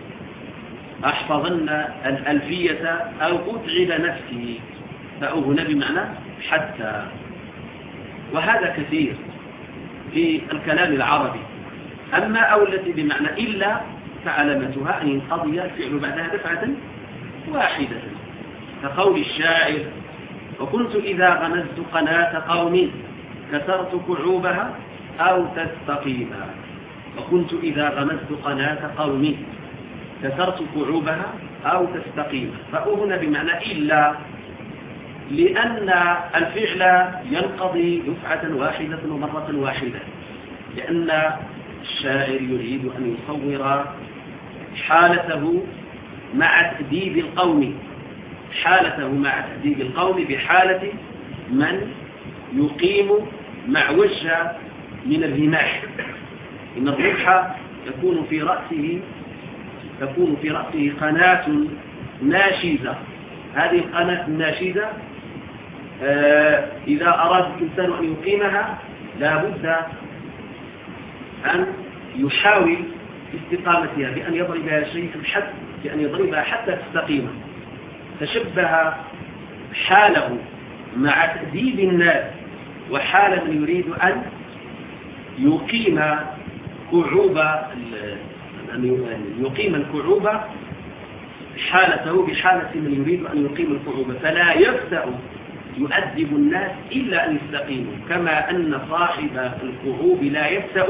أحفظن الألفية أو أتعب نفسي، فأو هنا بمعنى حتى. وهذا كثير في الكلام العربي. أما أو التي بمعنى إلا فعلامتها أن ينقضي الفعل بعدها دفعة واحدة، كقول الشاعر: وكنت إذا غمزت قناة قوم كسرت كعوبها أو تستقيما. وكنت إذا غمزت قناة قوم كسرت كعوبها أو تستقيما. فهنا بمعنى إلا، لأن الفعل ينقضي دفعة واحدة ومرة واحدة، لأن الشاعر يريد أن يصور حالته مع تأديب القوم، حالته مع تأديب القوم بحالة من يقيم معوجة من الرماح. إن الرمح يكون في رأسه تكون في رأسه قناة ناشزة. هذه القناة الناشزة آه إذا أراد الإنسان أن يقيمها لا بد أن يحاول استقامتها بأن يضربها شيء حتى بأن يضربها حتى تستقيم. تشبه حاله مع تأديب الناس وحال من يريد أن يقيم كعوب أن يقيم الكعوب، حالته بحالة من يريد أن يقيم الكعوب، فلا يبدأ يؤدب الناس إلا أن يستقيموا، كما أن صاحب الكعوب لا يبدأ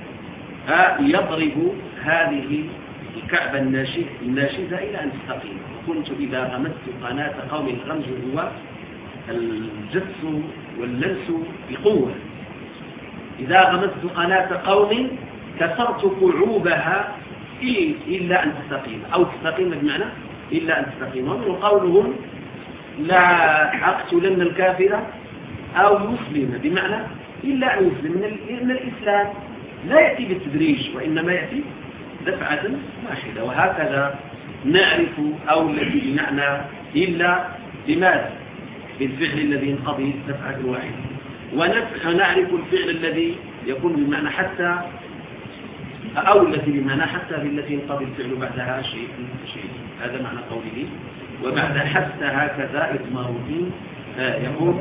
يضرب هذه الكعبة الناشزة إلى أن تستقيم. كنت إذا غمست قناة قوم، الغمز هو الجس واللمس بقوة. إذا غمست قناة قوم كسرت كعوبها إلا أن تستقيم، أو تستقيم بمعنى إلا أن تستقيم. ومن قولهم: لا أقتلن الكافر أو يسلم، بمعنى إلا أن يسلم، لأن الإسلام لا يأتي بالتدريج وإنما يأتي دفعة واحدة. وهكذا نعرف أو الذي بمعنى إلا لماذا بالفعل الذي ينقضي دفعة واحدة، ونعرف الفعل الذي يكون بمعنى حتى أو التي بمعنى حتى بالتي ينقضي الفعل بعدها شيء شيء. هذا معنى قوله: وبعد حتى هكذا إضماره يقول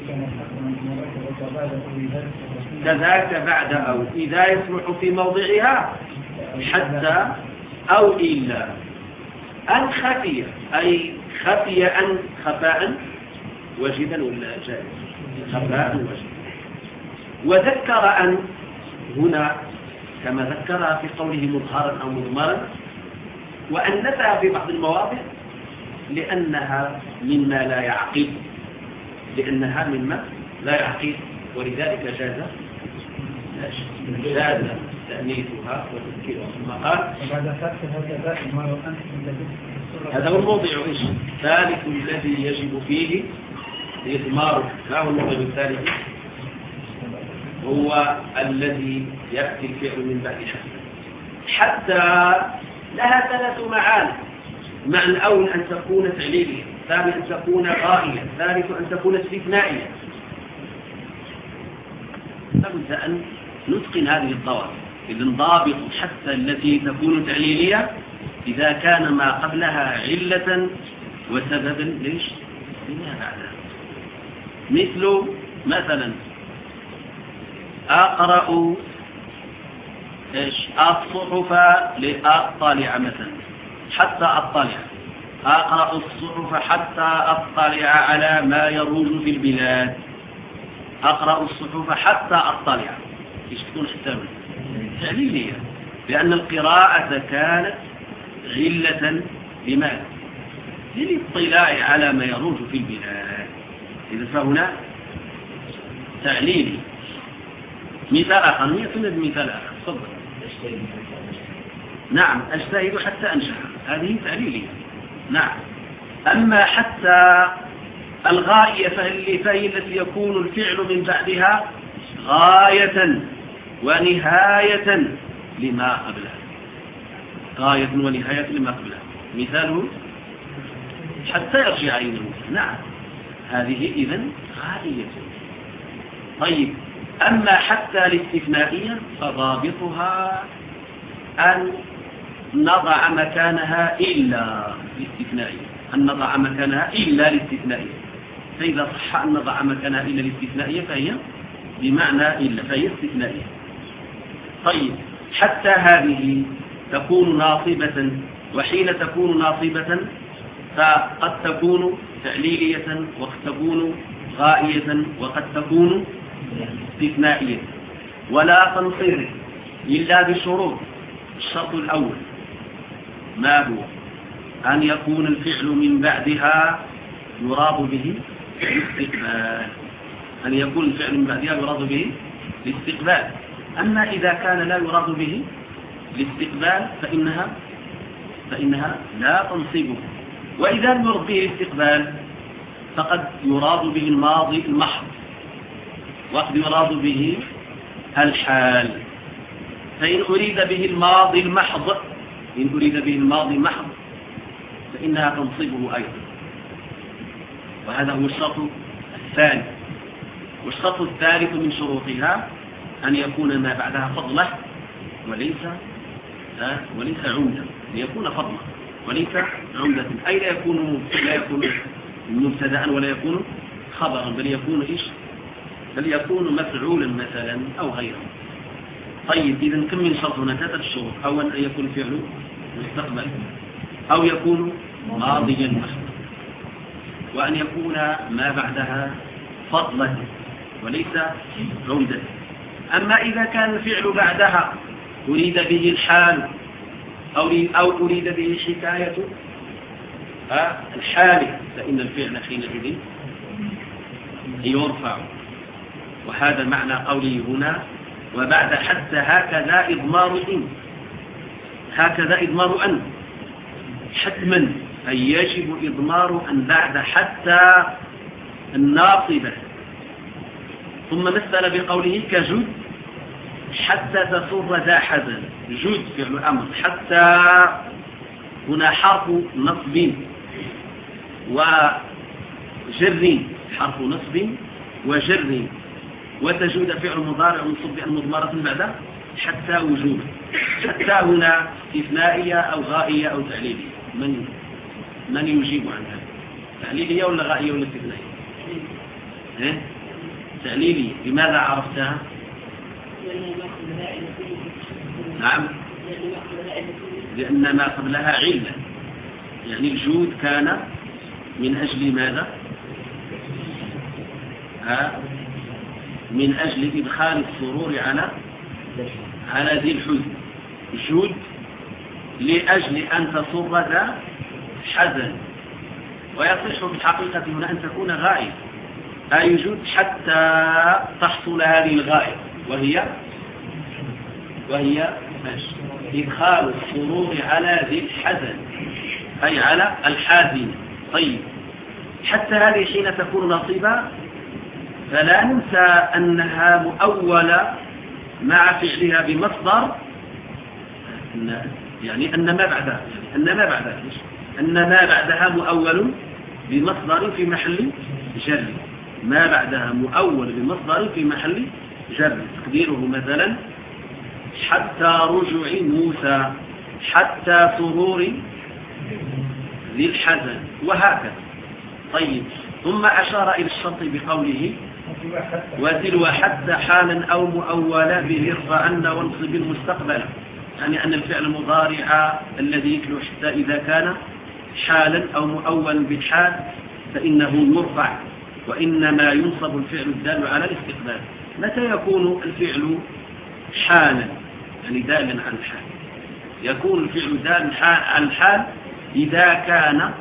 كذاك بعد أو إذا يصلح في موضعها حتى أو إلا. أن خفي أي خفي أن خفاء وجبا ولا جائز خفاء وجبا. وذكر أن هنا كما ذكرها في قوله مظهرا أو مضمرا، وأنثها في بعض المواضع لأنها مما لا يعقل، لأنها مما لا يعقل، ولذلك جاز جاز تأنيثها وتذكيرها. ثم قال: هذا هو الموضع إيش الثالث الذي يجب فيه الإضمار. ما هو الموضع الثالث؟ هو الذي يأتي الفعل من بعد حتى. حتى لها ثلاث معاني: معنى الأول أن تكون تعليلية، ثاني أن تكون غائية، ثالث أن تكون استثنائية. لابد أن نتقن هذه الضوابط. إذن ضابط حتى التي تكون تعليلية إذا كان ما قبلها علة وسببا ليش لما بعدها. مثل مثلا أقرأ إيش الصحف لأطلع مثلا، حتى أطلع أقرأ الصحف حتى أطلع على ما يروج في البلاد. أقرأ الصحف حتى أطلع، إيش تكون حتى تعليلية، لأن القراءة كانت علة لماذا؟ للاطلاع على ما يروج في البلاد. إذا فهنا تعليلي. مثال آخر، يأتون بمثال آخر. تفضل. نعم، أجتهد حتى أنجح، هذه تعليلية. نعم. أما حتى الغاية فهي التي يكون الفعل من بعدها غاية ونهاية لما قبلها. غاية ونهاية لما قبلها. مثاله حتى يرجع إلى الموت. نعم، هذه إذن غاية. طيب، أما حتى الاستثنائية فضابطها أن نضع مكانها إلا الاستثنائية، أن نضع مكانها إلا الاستثنائية. فإذا صح أن نضع مكانها إلا الاستثنائية فهي بمعنى إلا، فهي استثنائية. طيب، حتى هذه تكون ناصبة، وحين تكون ناصبة فقد تكون تعليلية، وقد تكون غائية، وقد تكون استثنائية. ولا تنصب إلا بشروط. الشرط الأول ما هو؟ أن يكون الفعل من بعدها يراد به الاستقبال. أن يكون الفعل من بعدها يراد به الاستقبال. أما إذا كان لا يراد به الاستقبال فإنها فإنها لا تنصبه. وإذا لم يرد به الاستقبال فقد يراد به الماضي المحض، وقد يراد به الحال. فإن أريد به الماضي المحض إن أريد به الماضي المحض فإنها تنصبه أيضا. وهذا هو الشرط الثاني. والشرط الثالث من شروطها أن يكون ما بعدها فضلة وليس وليس عمدة، ليكون فضلة وليس عمدة، أي لا يكون لا يكون مبتدأ ولا يكون خبرا، بل يكون إيش؟ بل يكون مفعولا مثلا أو غيره. طيب، إذا كم من شرط هنا؟ ثلاثة شروط. أولا أن يكون فعله مستقبل، أو يكون ماضيا محضا، وأن يكون ما بعدها فضلا وليس عمدة. أما إذا كان الفعل بعدها أريد به الحال أو أو أريد به حكاية الحال فإن الفعل حينئذ يرفع. وهذا معنى قوله هنا وبعد حتى هكذا إضمار إن، هكذا إضمار أن حتما، أي يجب إضمار أن بعد حتى الناصبة. ثم مثل بقوله كجد حتى تسر ذا حزن. جد فعل أمر، حتى هنا حرف نصب وجر، حرف نصب وجر، وتجود فعل مضارع منصوب بأن مضمرة بعد حتى وجوبا. حتى هنا استثنائية أو غائية أو تعليلية؟ من من يجيب عن هذا؟ تعليلية ولا غائية ولا استثنائية؟ إيه؟ تعليلية. لماذا عرفتها؟ نعم، لأن ما قبلها علة، يعني الجود كان من أجل ماذا؟ ها؟ من أجل إدخال السرور على على ذي الحزن. جود لأجل أن تصر ذا حزن. ويصح بالحقيقة هنا أن تكون غاية، أي جود حتى تحصل هذه الغاية، وهي وهي إدخال السرور على ذي الحزن، أي على الحازن. طيب، حتى هذه حين تكون نصيبة فلا ننسى أنها مؤولة مع فعلها بمصدر، يعني أن ما بعدها أن ما بعدها أن ما بعدها مؤول بمصدر في محل جر. ما بعدها مؤول بمصدر في محل جر. تقديره مثلا حتى رجوع موسى، حتى سرور ذي الحزن، وهكذا. طيب، ثم أشار إلى الشرط بقوله وتلو حتى حالا أو مؤولا به ارفعن وانصب المستقبل، يعني أن الفعل المضارع الذي يتلو حتى إذا كان حالا أو مؤولا بالحال فإنه يرفع، وإنما ينصب الفعل الدال على الاستقبال. متى يكون الفعل حالا يعني دالا على الحال؟ يكون الفعل دالا على الحال إذا كان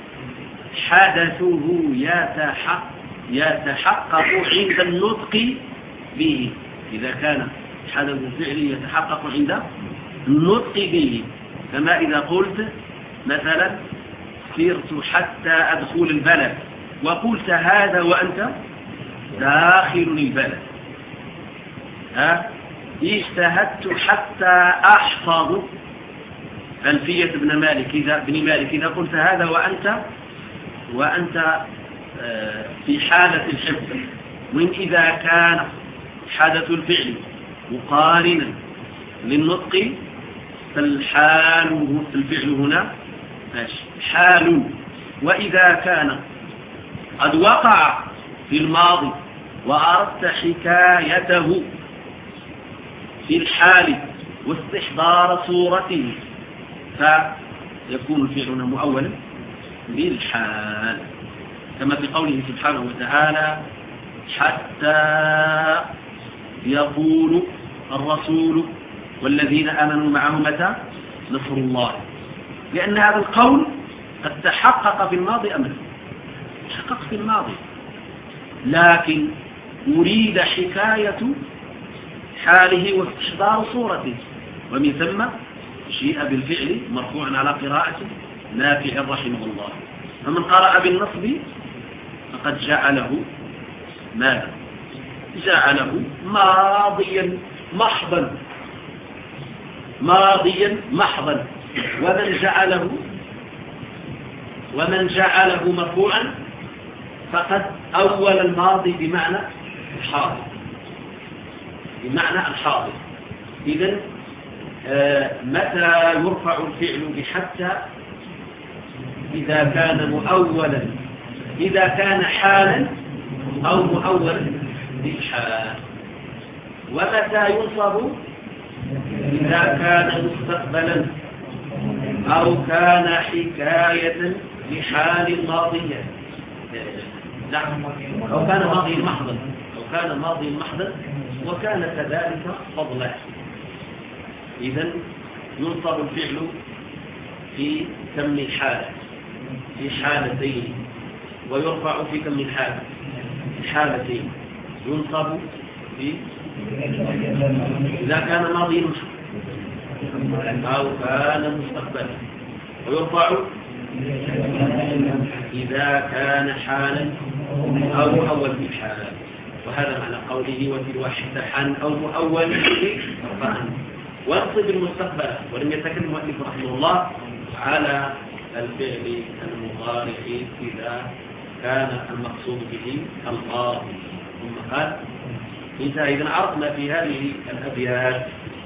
حدثه يتحقق يتحقق عند النطق به. إذا كان حدث الفعل يتحقق عند النطق به، كما إذا قلت مثلا سرت حتى أدخل البلد، وقلت هذا وأنت داخل البلد. ها اجتهدت حتى أحفظ ألفية ابن مالك إذا ابن مالك إذا قلت هذا وأنت وأنت في حالة الحفظ. من إذا كان حدث الفعل مقارنا للنطق فالحال الفعل هنا حال. وإذا كان قد وقع في الماضي وأردت حكايته في الحال واستحضار صورته فيكون الفعل هنا مؤولا بالحال، كما في قوله سبحانه وتعالى حتى يقول الرسول والذين آمنوا معه متى نصر الله. لأن هذا القول قد تحقق في الماضي أم لا؟ تحقق في الماضي، لكن أريد حكاية حاله واستحضار صورته، ومن ثم جيء بالفعل مرفوعا على قراءة نافع رحمه الله. فمن قرأ بالنصب فقد جعله ماذا؟ جعله ماضيا محضا ماضيا محضا. ومن جعله ومن جعله مرفوعا فقد أول الماضي بمعنى الحاضر بمعنى الحاضر. إذن آه متى يرفع الفعل بحتى؟ إذا كان مؤولا إذا كان حالا أو مؤولا بالحال. ومتى ينصب؟ إذا كان مستقبلا أو كان حكاية لحال ماضية، نعم، أو كان ماضي محضا أو كان ماضي محضا وكان كذلك فضلا. إذن ينصب الفعل في كم الحالة في حالتين، ويرفع في كم الحالة في حالتين. ينصب في إذا كان ماضي أو كان مستقبلا، ويرفع إذا كان حالا أو أول في حالا. وهذا معنى قوله وفي الواحد حال أو مؤول رفعا. وانصب المستقبل. ولم يتكلم المؤلف رحمه الله على الفعل المضارع إذا كان المقصود به الماضي. ثم قال انتهى. إذا عرفنا في هذه الأبيات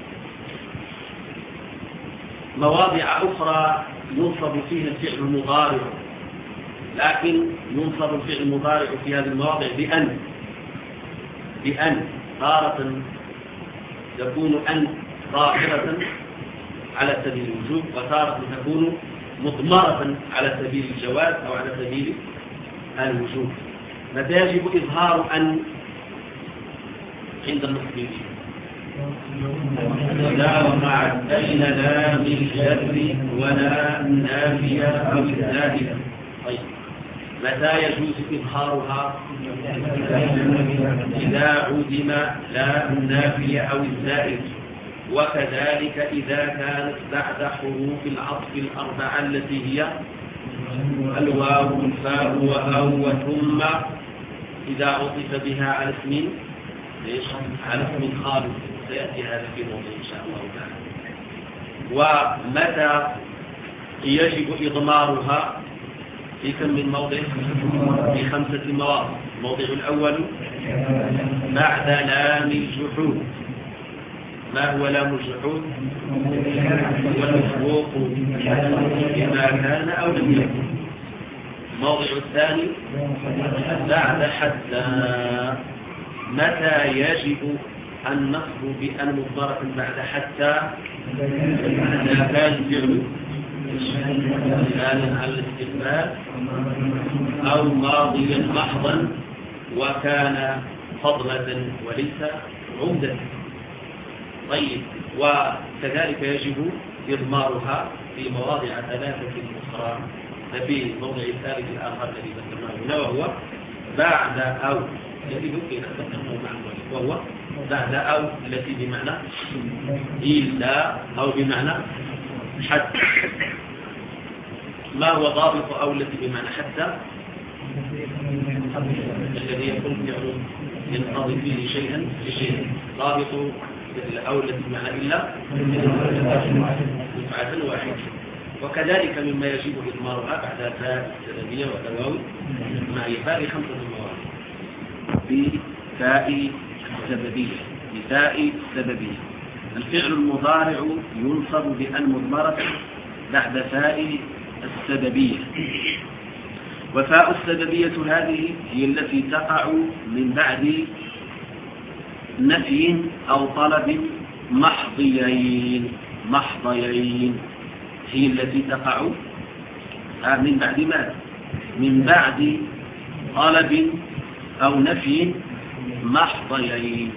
مواضع أخرى ينصب فيها الفعل المضارع، لكن ينصب الفعل المضارع في هذه المواضع بأن بأن تارة تكون أن ظاهرة على سبيل الوجوب، وتارة تكون مضمرة على سبيل الجواز أو على سبيل الوجوب. متى يجب إظهار أن عند النصب؟ لا وقعت بين لام الجر ولا النافية أو الزائدة. طيب متى يجوز إظهارها؟ إذا عدم لا النافية أو الزائد، وكذلك إذا كانت بعد حروف العطف الأربعة التي هي الواو والفاء وأو وثم، إذا عطف بها على اسم على اسم خالص. سيأتي هذا في موضوع إن شاء الله تعالى. ومتى يجب إضمارها؟ في كم من موضع؟ في خمسة مواضع. الموضع الأول بعد لام الجحود. ما هو لام الجحود؟ والمسبوق بما كان أو لم يكن. الموضع الثاني بعد حتى. متى يجب النصب بأن مضمرة بعد حتى؟ إذا كان الفعل مثالا على الاستقبال أو ماضيا محضا وكان فضلة وليس عمدة. طيب، وكذلك يجب إضمارها في مواضع ثلاثة أخرى في موضع الثالث الآخر الذي ذكرناه هنا، وهو بعد أو الذي ممكن أن ذكرناه معه، وهو بعد أو التي بمعنى إلا أو بمعنى حتى. ما هو ضابط أو التي بمعنى حتى؟ الذي يكون ينقضي فيه شيئا بشيء. ضابط أو التي بمعنى إلا دفعة واحدة. وكذلك مما يجب إضمارها بعد فاء السببية وتواو مع فاء خمسة مواضع. بفاء السببية بفاء السببية الفعل المضارع ينصب بأن مضمرة بعد فاء السببية. وفاء السببية هذه هي التي تقع من بعد نفي أو طلب محضيين محضيين هي التي تقع من بعد ماذا؟ من بعد طلب أو نفي محضيين.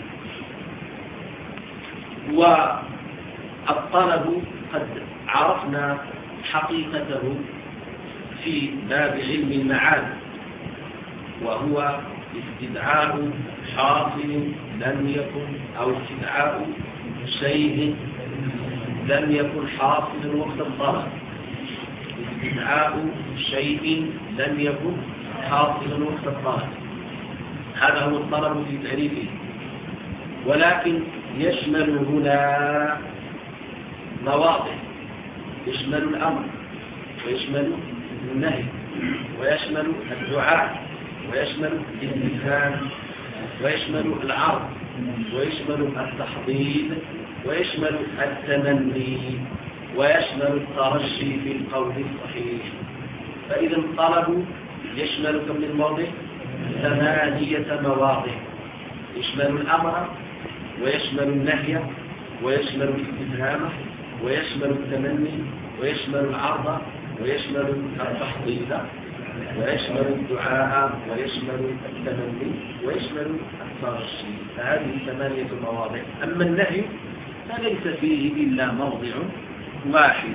والطلب قد عرفنا حقيقته في باب علم المعاد، وهو استدعاء حاصل لم يكن أو استدعاء شيء لم يكن حاصل وقت الطلب. استدعاء شيء لم يكن حاصل وقت الطلب، هذا هو الطلب في تعريفه. ولكن يشمل هنا مواضع، يشمل الأمر ويشمل النهي ويشمل الدعاء ويشمل الاستفهام ويشمل العرض ويشمل التحضيض ويشمل التمني ويشمل الترشي في القول الصحيح. فإذا الطلب يشمل كم من موضع؟ ثمانية مواضع. يشمل الأمر ويشمل النهي ويشمل الاستفهام ويشمل التمني ويشمل العرض ويشمل التحضيض ويشمل الدعاء ويشمل التمني ويشمل الترشي. فهذه ثمانية مواضع. أما النهي فليس فيه إلا موضع واحد،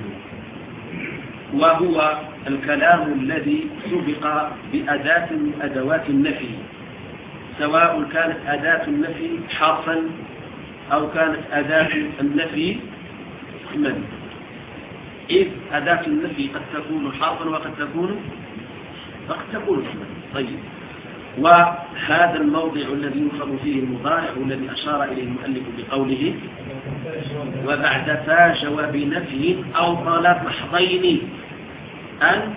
وهو الكلام الذي سبق بأداة من أدوات النفي، سواء كانت أداة النفي حرفا أو كانت أداة النفي اسما، إذ أداة النفي قد تكون حرفا وقد تكون وقد تكون اسما. طيب، وهذا الموضع الذي ينصب فيه المضارع الذي أشار إليه المؤلف بقوله وبعد فا جواب نفي أو طلب محضين أن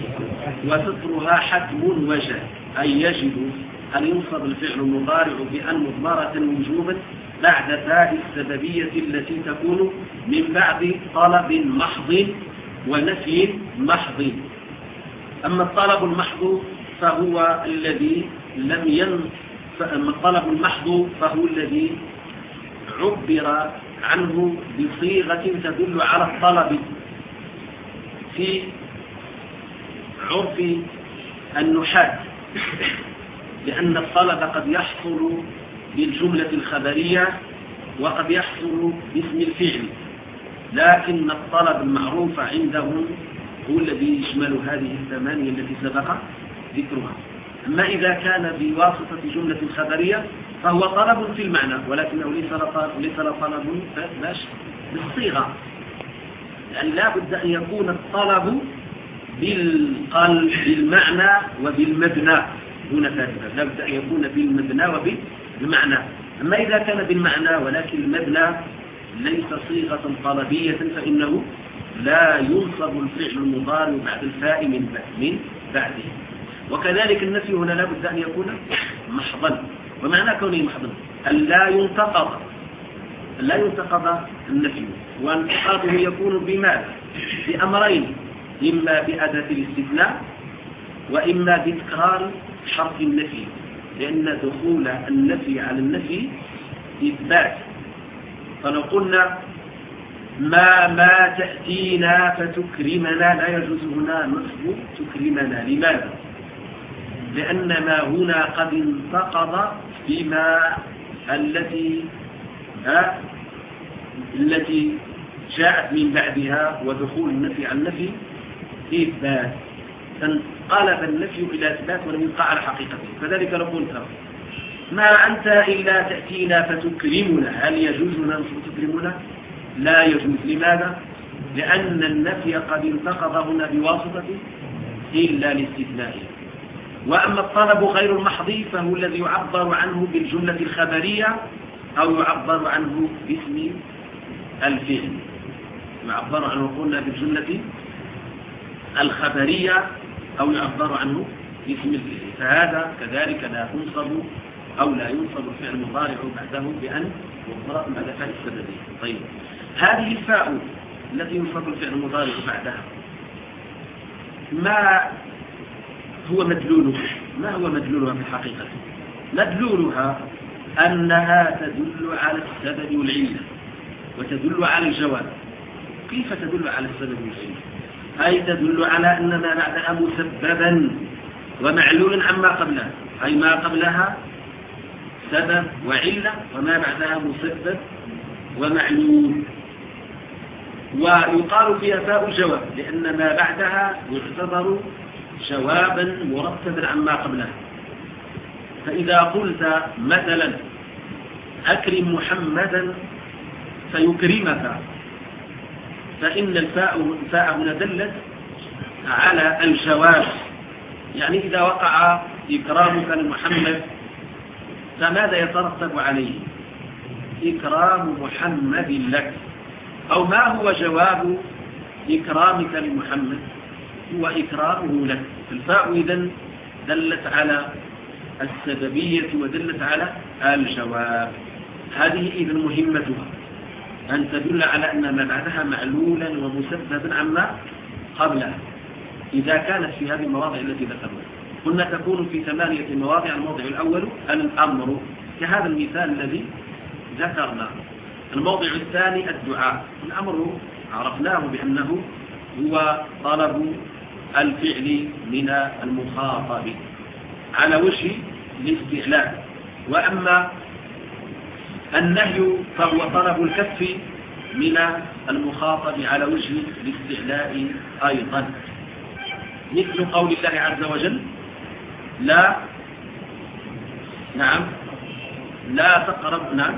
وسترها حتم وجه، أي يجب أن ينصب الفعل المضارع بأن مضمرة وجوبا بعد فاء السببية التي تكون من بعد طلب محض ونفي محض. أما الطلب المحض فهو الذي لم ين الطلب المحض فهو الذي عبر عنه بصيغة تدل على الطلب في عرف النحاة، لأن الطلب قد يحصل بالجملة الخبرية وقد يحصل باسم الفعل، لكن الطلب المعروف عندهم هو الذي يشمل هذه الثمانية التي سبق ذكرها. أما إذا كان بواسطة جملة خبرية فهو طلب في المعنى، ولكنه ليس طلب باش بالصيغة، يعني لا بد أن يكون الطلب بالقلب بالمعنى وبالمبنى دون فائدة، لا بد أن يكون بالمبنى وبالمعنى. أما إذا كان بالمعنى ولكن المبنى ليس صيغة طلبية فإنه لا ينصب الفعل المضارع بعد الفاء من من بعده. وكذلك النفي هنا لا بد أن يكون محضا، ومعنى كونه محضا أن لا ينتقض لا ينتقض النفي، وانتقاضه يكون بماذا؟ بأمرين، إما بأداة الاستثناء وإما بتكرار حرف النفي، لأن دخول النفي على النفي إثبات. فلو قلنا ما ما تأتينا فتكرمنا، لا يجوز هنا نصب تكرمنا. لماذا؟ لأن ما هنا قد انتقض بما التي ها التي جاءت من بعدها، ودخول النفي عن النفي إثبات، فانقلب النفي إلى إثبات ولم يبقى على حقيقته. فذلك لو قلت ما أنت إلا تأتينا فتكرمنا، هل يجوز نصب تكرمنا؟ لا يجوز. لماذا؟ لأن النفي قد انتقض هنا بواسطة إلا الاستثناء. وأما الطلب غير المحض فهو الذي يعبر عنه بالجملة الخبرية أو يعبر عنه باسم الفعل. يعبر عنه قلنا بالجملة الخبرية أو يعبر عنه باسم الفعل، فهذا كذلك لا تنصب أو لا ينصب الفعل المضارع بعده بأن وضرب بعد فاء السببية. طيب، هذه الفاء التي ينصب الفعل المضارع بعدها ما هو مدلولها؟ ما هو مدلولها في الحقيقة؟ مدلولها أنها تدل على السبب والعلة وتدل على الجواب. كيف تدل على السبب والعلة؟ أي تدل على أن ما بعدها مسببا ومعلولا عما قبلها، أي ما قبلها سبب وعلة وما بعدها مسبب ومعلول. ويقال فيها فاء الجواب لأن ما بعدها يعتبر جوابا مرتبا عما قبلها. فإذا قلت مثلا أكرم محمدا فيكرمك، فإن الفاء الفاء هنا دلت على الجواب. يعني إذا وقع إكرامك لمحمد فماذا يترتب عليه؟ إكرام محمد لك. أو ما هو جواب إكرامك لمحمد؟ هو إكرامه لك. الفاء إذن دلت على السببية ودلت على الجواب. هذه إذن مهمتها أن تدل على أن ما بعدها معلولا ومسببا عما قبلها إذا كانت في هذه المواضع التي ذكرنا. قلنا تكون في ثمانية مواضع. الموضع الأول الأمر كهذا المثال الذي ذكرنا. الموضع الثاني الدعاء. الأمر عرفناه بأنه هو طلب الفعل من المخاطب على وجه الاستعلاء. وأما النهي فهو طلب الكف من المخاطب على وجه الاستعلاء أيضا، مثل قول الله عز وجل لا نعم لا تقرب نعم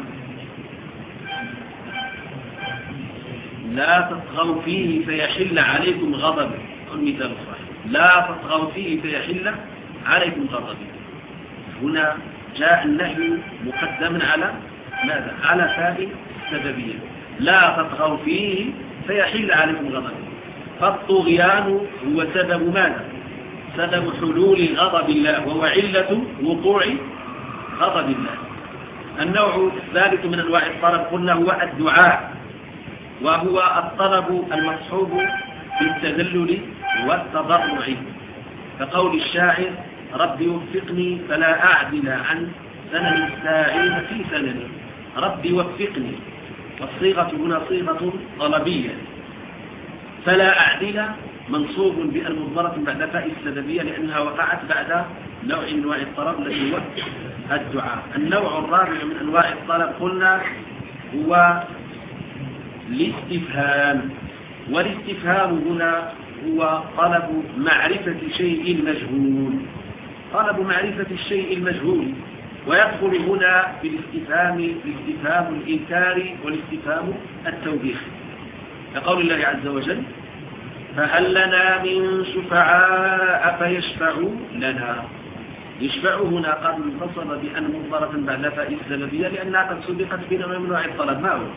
لا تطغوا فيه فيحل عليكم غضبي. المثال الصحيح لا تطغوا فيه فيحل عليكم غضبي. هنا جاء النهي مقدما على ماذا؟ على فاء السببية. لا تطغوا فيه فيحل عليكم غضبي. فالطغيان هو سبب ماذا؟ سبب حلول غضب الله وهو علة وقوع غضب الله. النوع الثالث من انواع الطلب قلنا هو الدعاء، وهو الطلب المصحوب بالتذلل والتضرع، كقول الشاعر رب وفقني فلا أعدل عن سنن الساعين في سنني. رب وفقني، والصيغة هنا صيغة طلبية. فلا أعدل منصوب بالمضمرة بعد فاء السببية لأنها وقعت بعد نوع من أنواع الطلب الذي هو الدعاء. النوع الرابع من أنواع الطلب قلنا هو الاستفهام. والاستفهام هنا هو طلب معرفة شيء مجهول. طلب معرفة الشيء المجهول، ويدخل هنا في الاستفهام الاستفهام الإنكاري والاستفهام التوبيخي، كقول الله عز وجل فهل لنا من شفعاء فيشفعوا لنا. يشفع هنا قد انتصب بأن مضمرة بعد فاء السببية لأنها قد سبقت بنوع من انواع الطلب. ما هو؟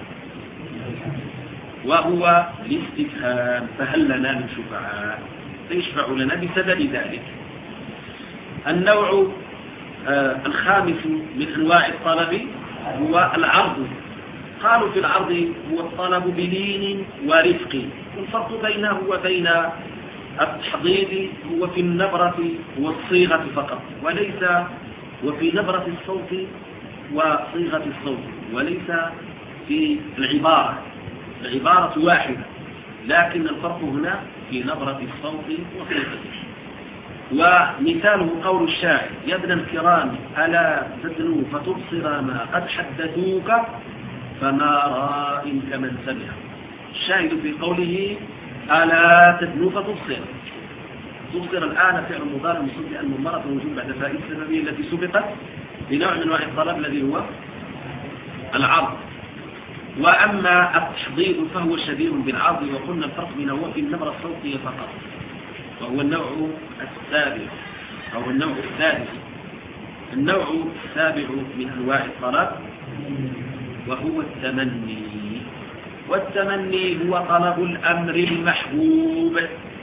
وهو الاستفهام فهل لنا من شفعاء فيشفع لنا بسبب ذلك. النوع آه الخامس من أنواع الطلب هو العرض. قالوا في العرض هو الطلب بلين ورفق. الفرق بينه وبين التحضيض هو في النبرة والصيغة فقط، وليس وفي نبرة الصوت وصيغة الصوت، وليس في العبارة. العبارة واحدة، لكن الفرق هنا في نبرة الصوت وصيغته. ومثاله قول الشاعر: يا ابن الكرام ألا تدنو فتبصر ما قد حدثوك فما راء كمن سمع. الشاهد في قوله ألا تدنو فتبصر، تبصر الآن فعل مضارع مصدق المضمرة موجود بعد فاء السببية التي سبقت بنوع من انواع الطلب الذي هو العرض. وأما التحضير فهو شبيه بالعرض، وقلنا الفرق بينه في النبرة الصوتية فقط، وهو النوع السابع أو النوع الثالث. النوع السابع من أنواع الطلب وهو التمني. والتمني هو طلب الأمر المحبوب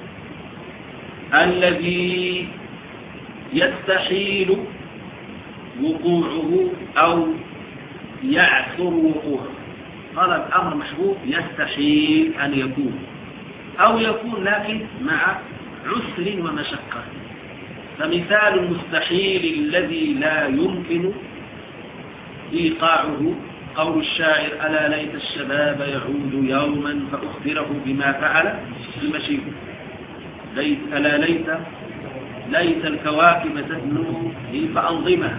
الذي يستحيل وقوعه أو يعثر وقوعه. طلب أمر محبوب يستحيل أن يكون أو يكون لكن مع عسر ومشقة. فمثال المستحيل الذي لا يمكن إيقاعه قول الشاعر: ألا ليت الشباب يعود يوما فأخبره بما فعل المشيب. ليت ألا ليت ليت الكواكب تدنو لي فأنظمها.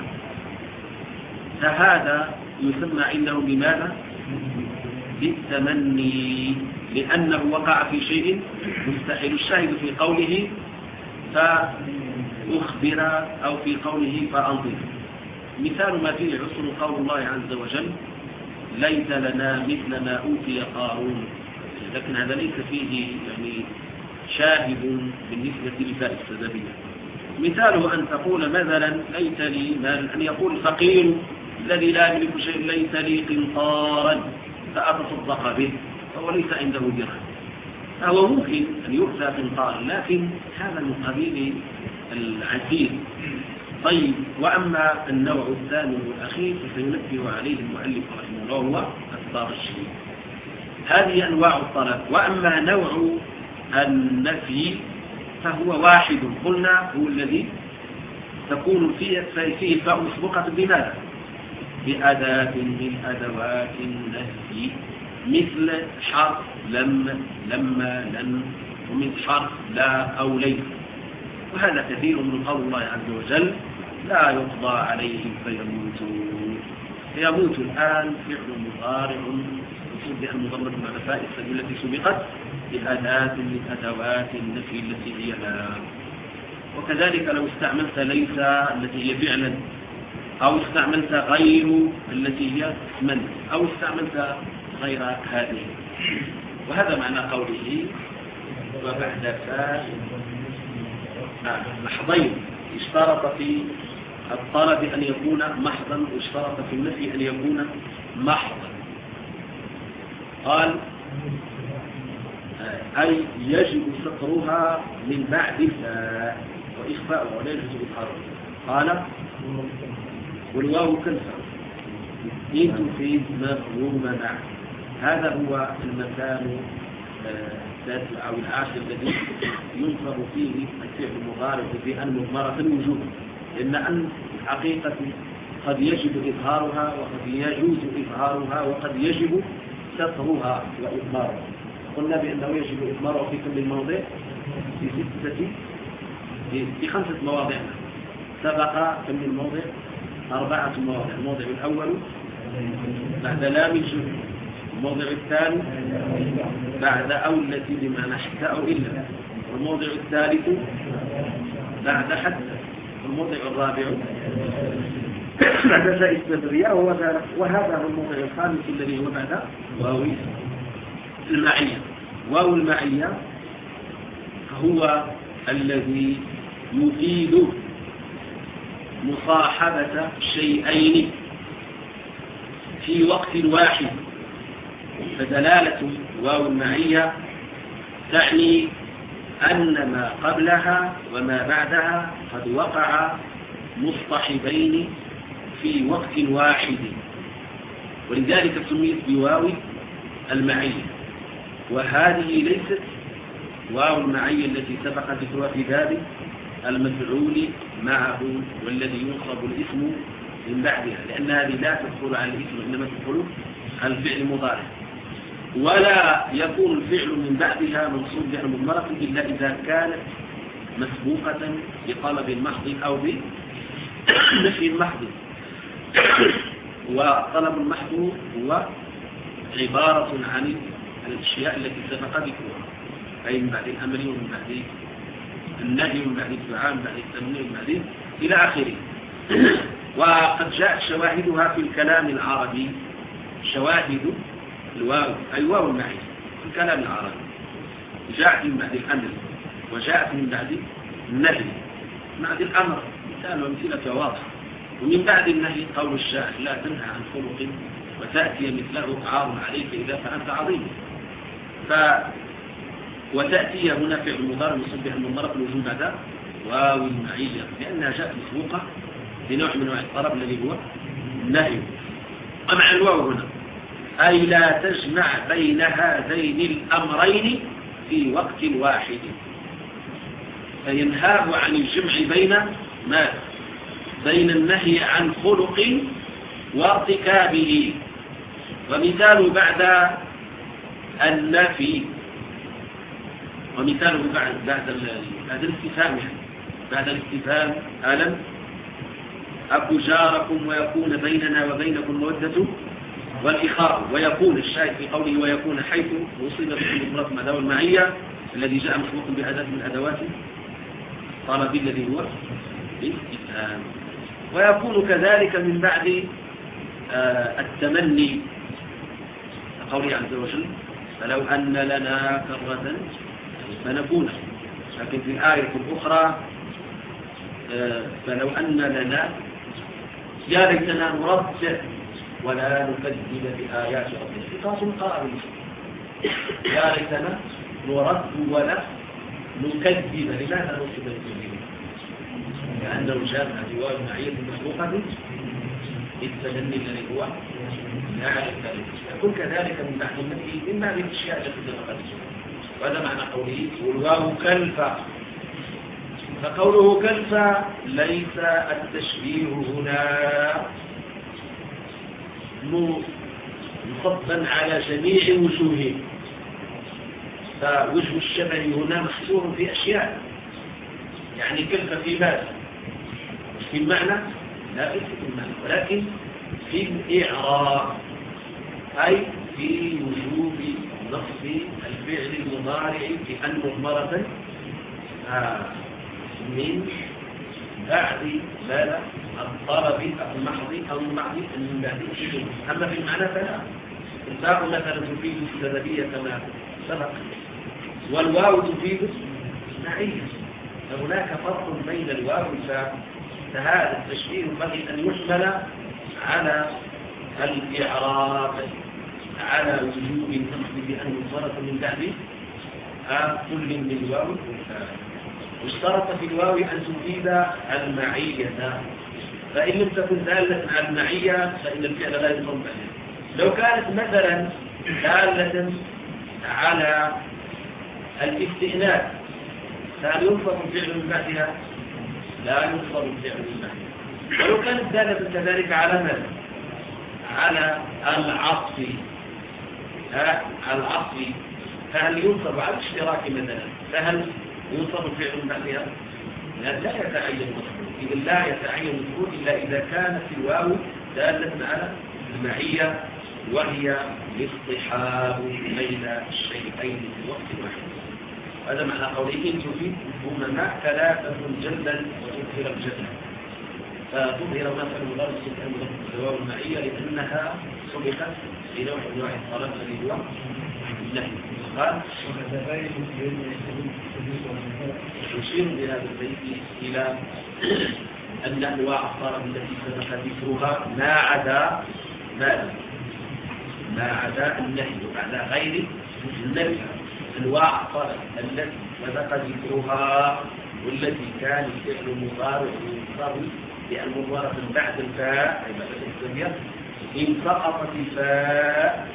فهذا يسمى عنده بماذا؟ بالتمني، لأنه وقع في شيء مستحيل. الشاهد في قوله فأخبر أو في قوله فأنظر. مثال ما فيه عسر قول الله عز وجل: ليت لنا مثل ما أوتي قارون. لكن هذا ليس فيه يعني شاهد بالنسبة لفاء السببية. مثاله أن تقول مثلا: ليت لي مال، أن يقول فقير الذي لا يملك شيء: ليت لي قنطارا فأتصدق به، فهو ليس عنده درهم. فهو ممكن أن يؤتى قنطارا، لكن هذا من قبيل العسير. طيب، وأما النوع الثاني والأخير فسينبه عليه المؤلف رحمه الله وهو أسباب الشيء. هذه أنواع الطلب. وأما نوع النفي فهو واحد، قلنا هو الذي تكون فيه فيه فاء مسبوقة بماذا؟ بأداة من أدوات النفي، مثل حرف لم، لما، لن، ومن حرف لا أو ليس. وهذا كثير من قول الله عز وجل: لا يقضى عليهم فيموتون. فيموت الآن فعل مضارع يصب المضمر مع فاء السبيل التي سبقت بأداة من أدوات النفي التي هي لا. وكذلك لو استعملت ليس التي هي فعلا، أو استعملت غير التي هي اسما، أو استعملت غير هذه. وهذا معنى قوله: وبعد فاء محضين. اشترط في الطلب أن يكون محضا، واشترط في النفي أن يكون محضا. قال: أي يجب سترها من بعد الفاء وإخفاء ولا يجوز إظهارها. قال: والواو كنسر إن تفيد مفهوم معنى. هذا هو المكان السادس أو العاشر الذي ينصر فيه الفعل المضارع في أن مضمرة الوجوب، لأن أن حقيقة قد يجب إظهارها وقد يجوز إظهارها وقد يجب سترها وإظهارها. قلنا بأنه يجب إظهارها في كل موضع في ستة في خمسة مواضع. سبق كم من موضع؟ أربعة مواضع. الموضع الأول بعد لام الجمع، الموضع الثاني بعد أو التي بمعنى حتى أو إلا، والموضع الثالث بعد حتى، والموضع الرابع بعد فاء السببية، وهذا هو الموضع الخامس الذي هو بعد واو المعية. واو المعية هو الذي يفيد مصاحبة شيئين في وقت واحد. فدلالة واو المعية تعني أن ما قبلها وما بعدها قد وقع مصطحبين في وقت واحد، ولذلك سميت بواو المعية. وهذه ليست واو المعية التي سبق ذكرها في باب المفعول معه والذي ينصب الاسم من بعدها، لأن هذه لا تدخل على الاسم إنما تدخل على الفعل المضارع. ولا يكون الفعل من بعدها منصوب بأن مضمرة إلا إذا كانت مسبوقة بطلب محض أو بنفي محض. وطلب المحض هو عبارة عن الأشياء التي سبق ذكرها، أي من بعد الأمر ومن بعد النهي ومن بعد الدعاء ومن بعد التمنيع ومن بعد إلى آخره. وقد جاءت شواهدها في الكلام العربي، شواهد الواو أي واو المعية في الكلام العربي جاءت من بعد الأمر وجاءت من بعد النهي. من بعد الأمر مثال وامثلة واضحة، ومن بعد النهي قول الشاعر لا تنهى عن خلق وتأتي مثله عار عليك إذا فأنت عظيم. ف وتأتي هنا فعل مضارع منصوب بها المضمرة في الوجود بعد واو المعية لأنها جاءت مسبوقة بنوع من انواع الطلب الذي هو النهي. ومع الواو هنا أي لا تجمع بين هذين الأمرين في وقت واحد، فينهاه عن الجمع بين ما بين النهي عن خلق وارتكابه. ومثال بعد النفي، ومثاله بعد بعد بعد الاستفهام، يعني بعد الاستفهام ألم أكو جاركم ويكون بيننا وبينكم مودة والإخاء. ويكون الشاهد في قوله ويكون حيث وصل بالمضمرة مع ذو المعية الذي جاء مسبوق بأداة من أدوات طلب الذي هو الاستفهام. ويكون كذلك من بعد آه التمني قوله عز وجل فلو أن لنا كرة فنكون. لكن في الآية الأخرى آه فلو أن لنا يا ليتنا نرد ولا نكذب بآيات ربنا. خطاب قائل يا ليتنا نرد ولا نكذب. لماذا نكذب بالكذب؟ لأنه جاء جواب معية مسبوقة بالتمني الذي هو لا يكذب. يكون كذلك من بعد النفي من بعد الأشياء التي سبقت. وهذا معنى قوله والواو كلفة. فقوله كلفة ليس التشبيه هنا مصبا على جميع وجوهه، فوجه الشبه هنا محصور في أشياء، يعني كلفة في ماذا؟ في المعنى؟ لا في المعنى، ولكن في الإعراب أي في وجوب نصب الفعل المضارع بأن مضمرة من بعد بال الطلب أو المحض أو المحض من بعد الشجوع. أما في المعنى فلا. الباء مثلا تفيد السببية كما سبق، والواو تفيد معية، فهناك فرق بين الواو والفاء. فهذا التشبيه ينبغي أن يحمل على الإعراب على وجوب النصب بأن مضمرة من بعد كل من الواو والفاء. واشترط في الواو أن تفيد المعية، فإن لم تكن دالة على المعية فإن الفعل لا ينصب عليه. لو كانت مثلا دالة على الاستئناف فهل ينصب الفعل من بعدها؟ لا ينصب الفعل من بعدها. ولو كانت دالة كذلك على ماذا؟ على العطف، على العطف فهل ينصب على الاشتراك مثلا؟ فهل ينصب الفعل من بعدها؟ لا, لا يتعين مفعول. إذا لا يتعين مفعول إلا إذا كانت الواو دالة على المعية وهي الاصطحاب بين الشيئين في وقت واحد. هذا معنى قوله إن تفيد مفهوم ما ثلاثة جلدا وتظهر الجلد. فتظهر ما في المضارع السلطان الواو المعية لأنها سبقت بنوع من نوع الطلب الذي هو النهي. قال يشير بهذا البيت إلى أن أنواع الطلب التي سبق ذكرها ما عدا ماذا؟ ما عدا النهي وبعد غير النهي. أنواع الطلب التي سبق ذكرها والتي كان الفعل مضارع ينصب بأن مضارع بعد الفاء أي بعد التسمية إن سقطت الفاء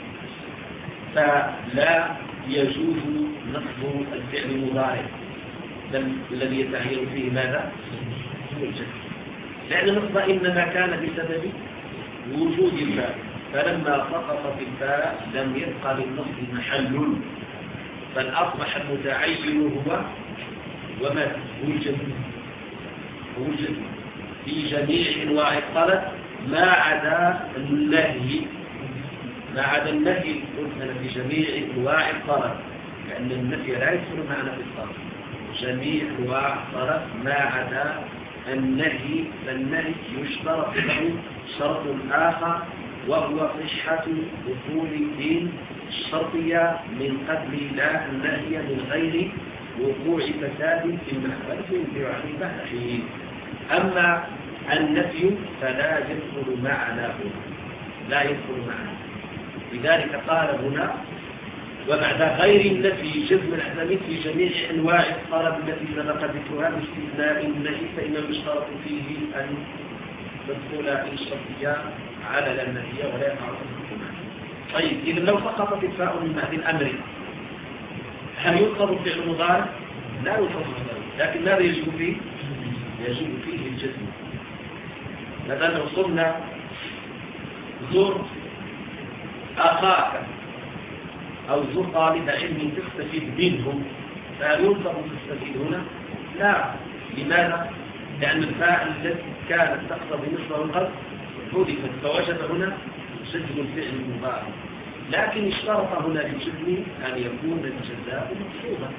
فلا يجوز نصب الفعل المضارع الذي يتعين فيه ماذا؟ هو الجزم، لأن النصب إنما كان بسبب وجود الفاء. فلما سقطت الفاء لم يبقى للنصب محل، بل أصبح المتعين هو وما هو الجزم هو الجزم في جميع أنواع الطلب ما عدا النهي ما عدا النهي قلنا في جميع أنواع الطلب، لأن النفي لا يدخل معنا في الطلب. جميع أنواع الطلب ما عدا النهي، فالنهي يشترط له شرط آخر وهو صحة أصول الدين الشرطية من قبل لا النهي من غير وقوع فساد في المحبة في عقيدة حين. أما النفي فلا يدخل معنا لا يدخل معنا. لذلك قال هنا وبعد غير النفي جزم الأحكام في جميع أنواع الطلب التي سبق ذكرها باستثناء النهي فإنه يشترط فيه أن تدخل الشرطية على لا النهي ولا يقع الحكم. طيب إذا لو سقطت الفاء من بعد الأمر هل ينقض الفعل المضارع؟ لا ينقض الفعل، لكن ماذا يجب فيه؟ يجب فيه الجزم. مثلا لو قلنا زر أخاك أو زر طالب علم تستفيد منهم، فهل ينقض تستفيد هنا؟ لا. لماذا؟ لأن الفاء التي كانت تقتضي نصف القلب حذفت، فوجد هنا جزم الفعل المضارع، لكن اشترط هنا للجزم أن يكون الجزاء مقصودا،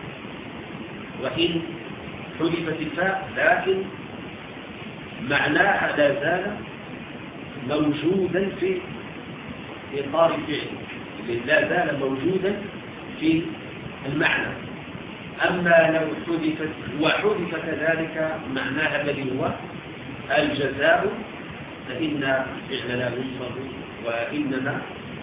وإن حذفت الفاء لكن معناها لا زال موجودا في إطار الفعل، لا زال موجودا في المعنى. أما لو حذفت وحذف كذلك معناها الذي هو الجزاء فإن الفعل لا ينصب وإنما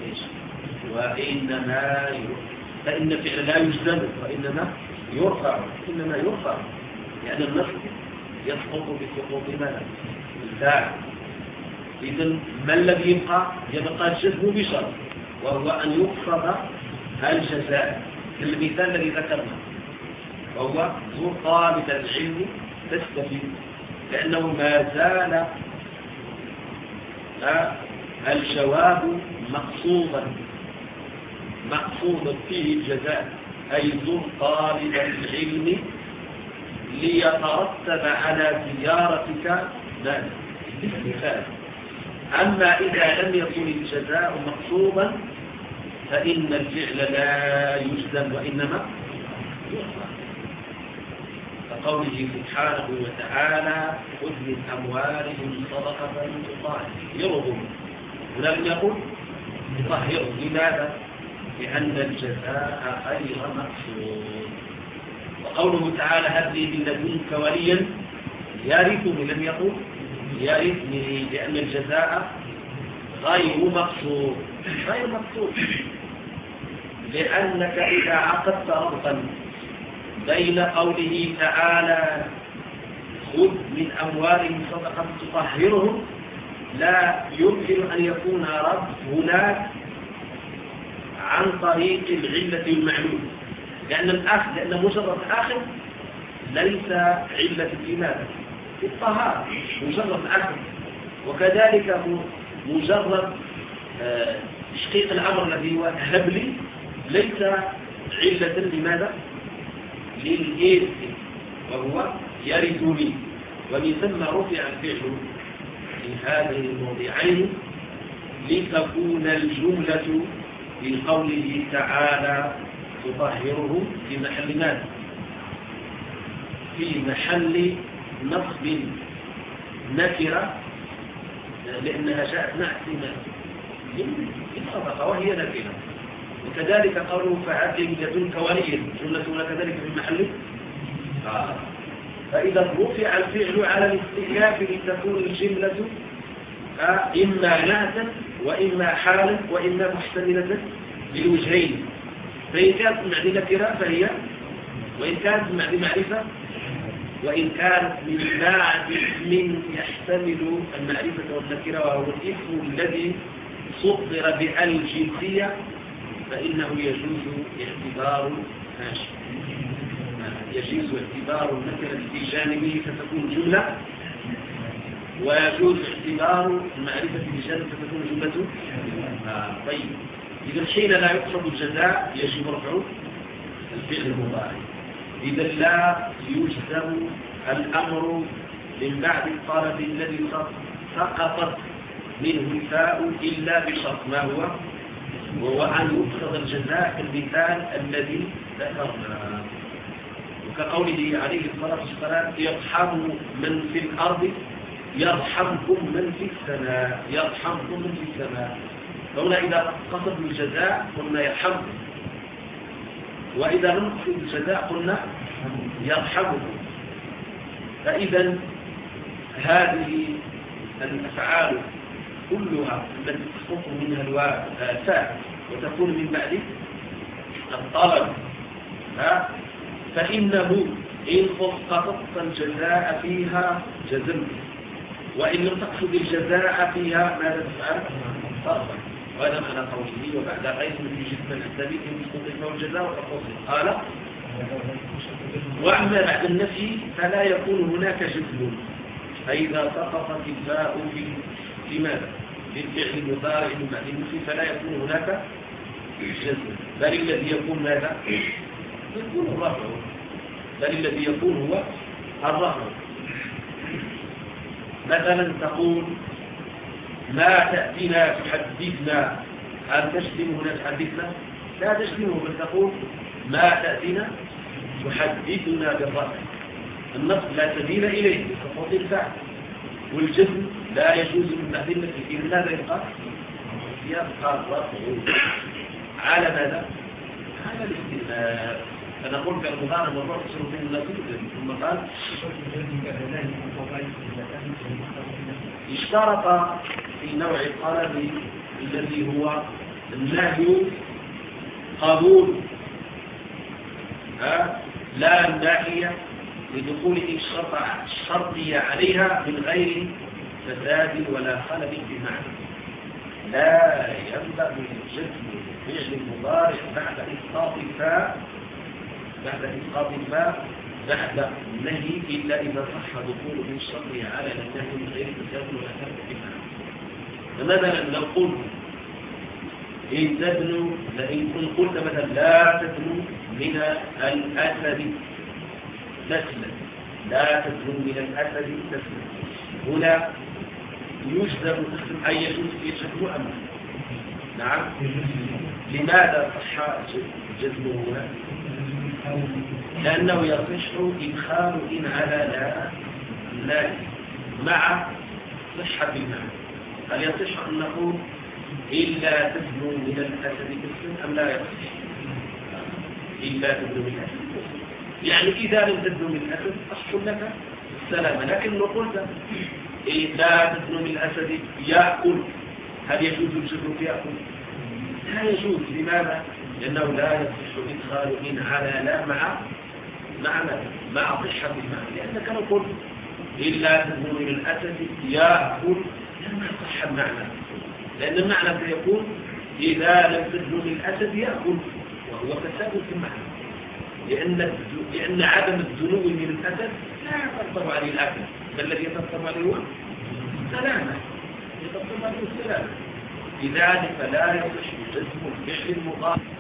وإنما فإن الفعل لا يجزم وإنما يرفع إنما يرفع يعني النصب يسقط بسقوط ماذا؟ الفاعل. إذن ما الذي يبقى؟ يبقى الجزم بشرط وهو أن يقصد الجزاء المثال الذي ذكرنا وهو زور طالب العلم تستفيد، لأنه ما زال الجواب مقصودا مقصودا فيه الجزاء، أي زر طالب العلم ليترتب على زيارتك الاستفادة. أما إذا لم يكن الجزاء مقصودا فإن الفعل لا يجزم وإنما يرفع. كقوله سبحانه وتعالى خذ من أموالهم صدقة تطهرهم، ولم يقل تطهرهم. لماذا؟ لأن الجزاء غير مقصود. وقوله تعالى هب لي من لدنك وليا يرثني، لم يقل يرثني، لأن الجزاء غير مقصود غير مقصود لأنك إذا عقدت ربطا بين قوله تعالى خذ من أموالهم صدقة تطهرهم لا يمكن أن يكون رب هناك عن طريق العلة المعلومة، لأن الأخذ لأن مجرد أخذ ليس علة في ماذا؟ في الطهارة، مجرد أخذ. وكذلك مجرد تشقيق الأمر الذي هو هب لي ليس علة لماذا؟ للإرث وهو يرثني، ومن ثم رفع الفعل في هذه الموضعين لتكون الجملة في قوله تعالى تطهره في محل ماذا؟ في محل نصب نكرة، لأنها جاءت نعت الصدقة وهي نكرة. وكذلك قوله فعدل من لدنك وليا جملة كذلك في محل آه. فإذا رفع الفعل على الاستئناف لتكون الجملة آه إما نعتا وإما حالا وإما محتملة للوجهين. فإن كانت معنى نكرة فهي، وإن كانت معنى معرفة، وإن كانت من ناعت من يحتمل المعرفة والنكرة وهو الاسم الذي صدر بالجنسية فإنه يجوز اعتبار يجوز اعتبار النكرة في جانبه فتكون جملة ويجوز اعتبار المعرفة بالجزاء فتكون جملة. آه طيب، إذا حين لا يقصد الجزاء يجب رفع الفعل المضارع. إذا لا يجزم الأمر من بعد الطلب الذي سقطت منه الفاء إلا بشرط، ما هو؟ وهو أن يقصد الجزاء في المثال الذي ذكرناه، وكقوله عليه الصلاة والسلام: يرحم من في الأرض يرحمكم من في السماء، يرحمكم من في السماء. فهنا إذا قصد الجزاء قلنا يرحمكم، وإذا لم نقصد الجزاء قلنا يرحمكم. فإذا هذه الأفعال كلها التي تسقط منها الفاء وتكون من بعد الطلب فإنه إن قصدت الجزاء فيها جزمت، وإن لم تقصد الجزاء فيها ماذا تفعل؟ ترفع. وهذا معنى قوله: وبعد غير في جسم السبيل إن تستطيع الجزاء وتقصد. قال: وأما بعد النفي فلا يكون هناك جزم، فإذا سقطت الفاء في في ماذا؟ في الفعل المضارع من بعد النفي فلا يكون هناك جزم، بل الذي يكون ماذا؟ يكون الرفع، بل الذي يكون هو الرفع. مثلا تقول: ما تأتينا تحدثنا، هل تجزم هنا تحدثنا؟ لا تجزمه، بل تقول: ما تأتينا تحدثنا بالرفع. النصب لا سبيل إليه بسقوط الفعل، والجزم لا يجوز من بعد النفي. إذن ماذا يبقى؟ يبقى الرفع على ماذا؟ على الاستئناف. فنقول في المضارع والرفع تصير بين النفي. ثم قال: اشترط في نوع الطلب الذي هو النهي قبول ها لا الناهية لدخول الشرط الشرطية عليها من غير فساد ولا خلل في معنى. لا ينبغي جزم فعل المضارع بعد إسقاط الفاء بعد إسقاط الفاء بعد النهي إلا إذا صح دخول الشرطية على النهي من غير فساد ولا خلل في معنى. فمثلا لو قلت إن تدنو لئن قلت مثلا لا تدنو من الأسد تسلم، لا تدنو من الأسد تسلم، هنا يجزم تسلم أي يجوز يجزم أم نعم؟ لماذا صح جزمه هنا؟ لأنه يصح إدخال إن على لا لا مع صحة المعنى. هل يصح أن نقول إلا تدنو من الأسد تسلم أم لا يصح؟ إلا تدنو من الأسد تسلم، يعني إذا لم تدنو من الأسد أصل لك السلام. لكن لو قلت إلا تدنو من الأسد يأكل، هل يجوز الجزم في يأكل؟ لا يجوز. لماذا؟ لأنه لا يصح إدخال إن على لا مع مع مع صحة المعنى. لأنك لو قلت إلا تدنو من الأسد يأكل لم يصح المعنى، لأن المعنى سيكون إذا لم تدنو من الأسد يأكل، وهو فساد في المعنى، لأن لأن عدم الدنو من الأسد لا يترتب عليه الأكل، بل الذي يترتب عليه هو السلامة، يترتب عليه السلامة. لذلك لا يصح جزم الفعل المضارع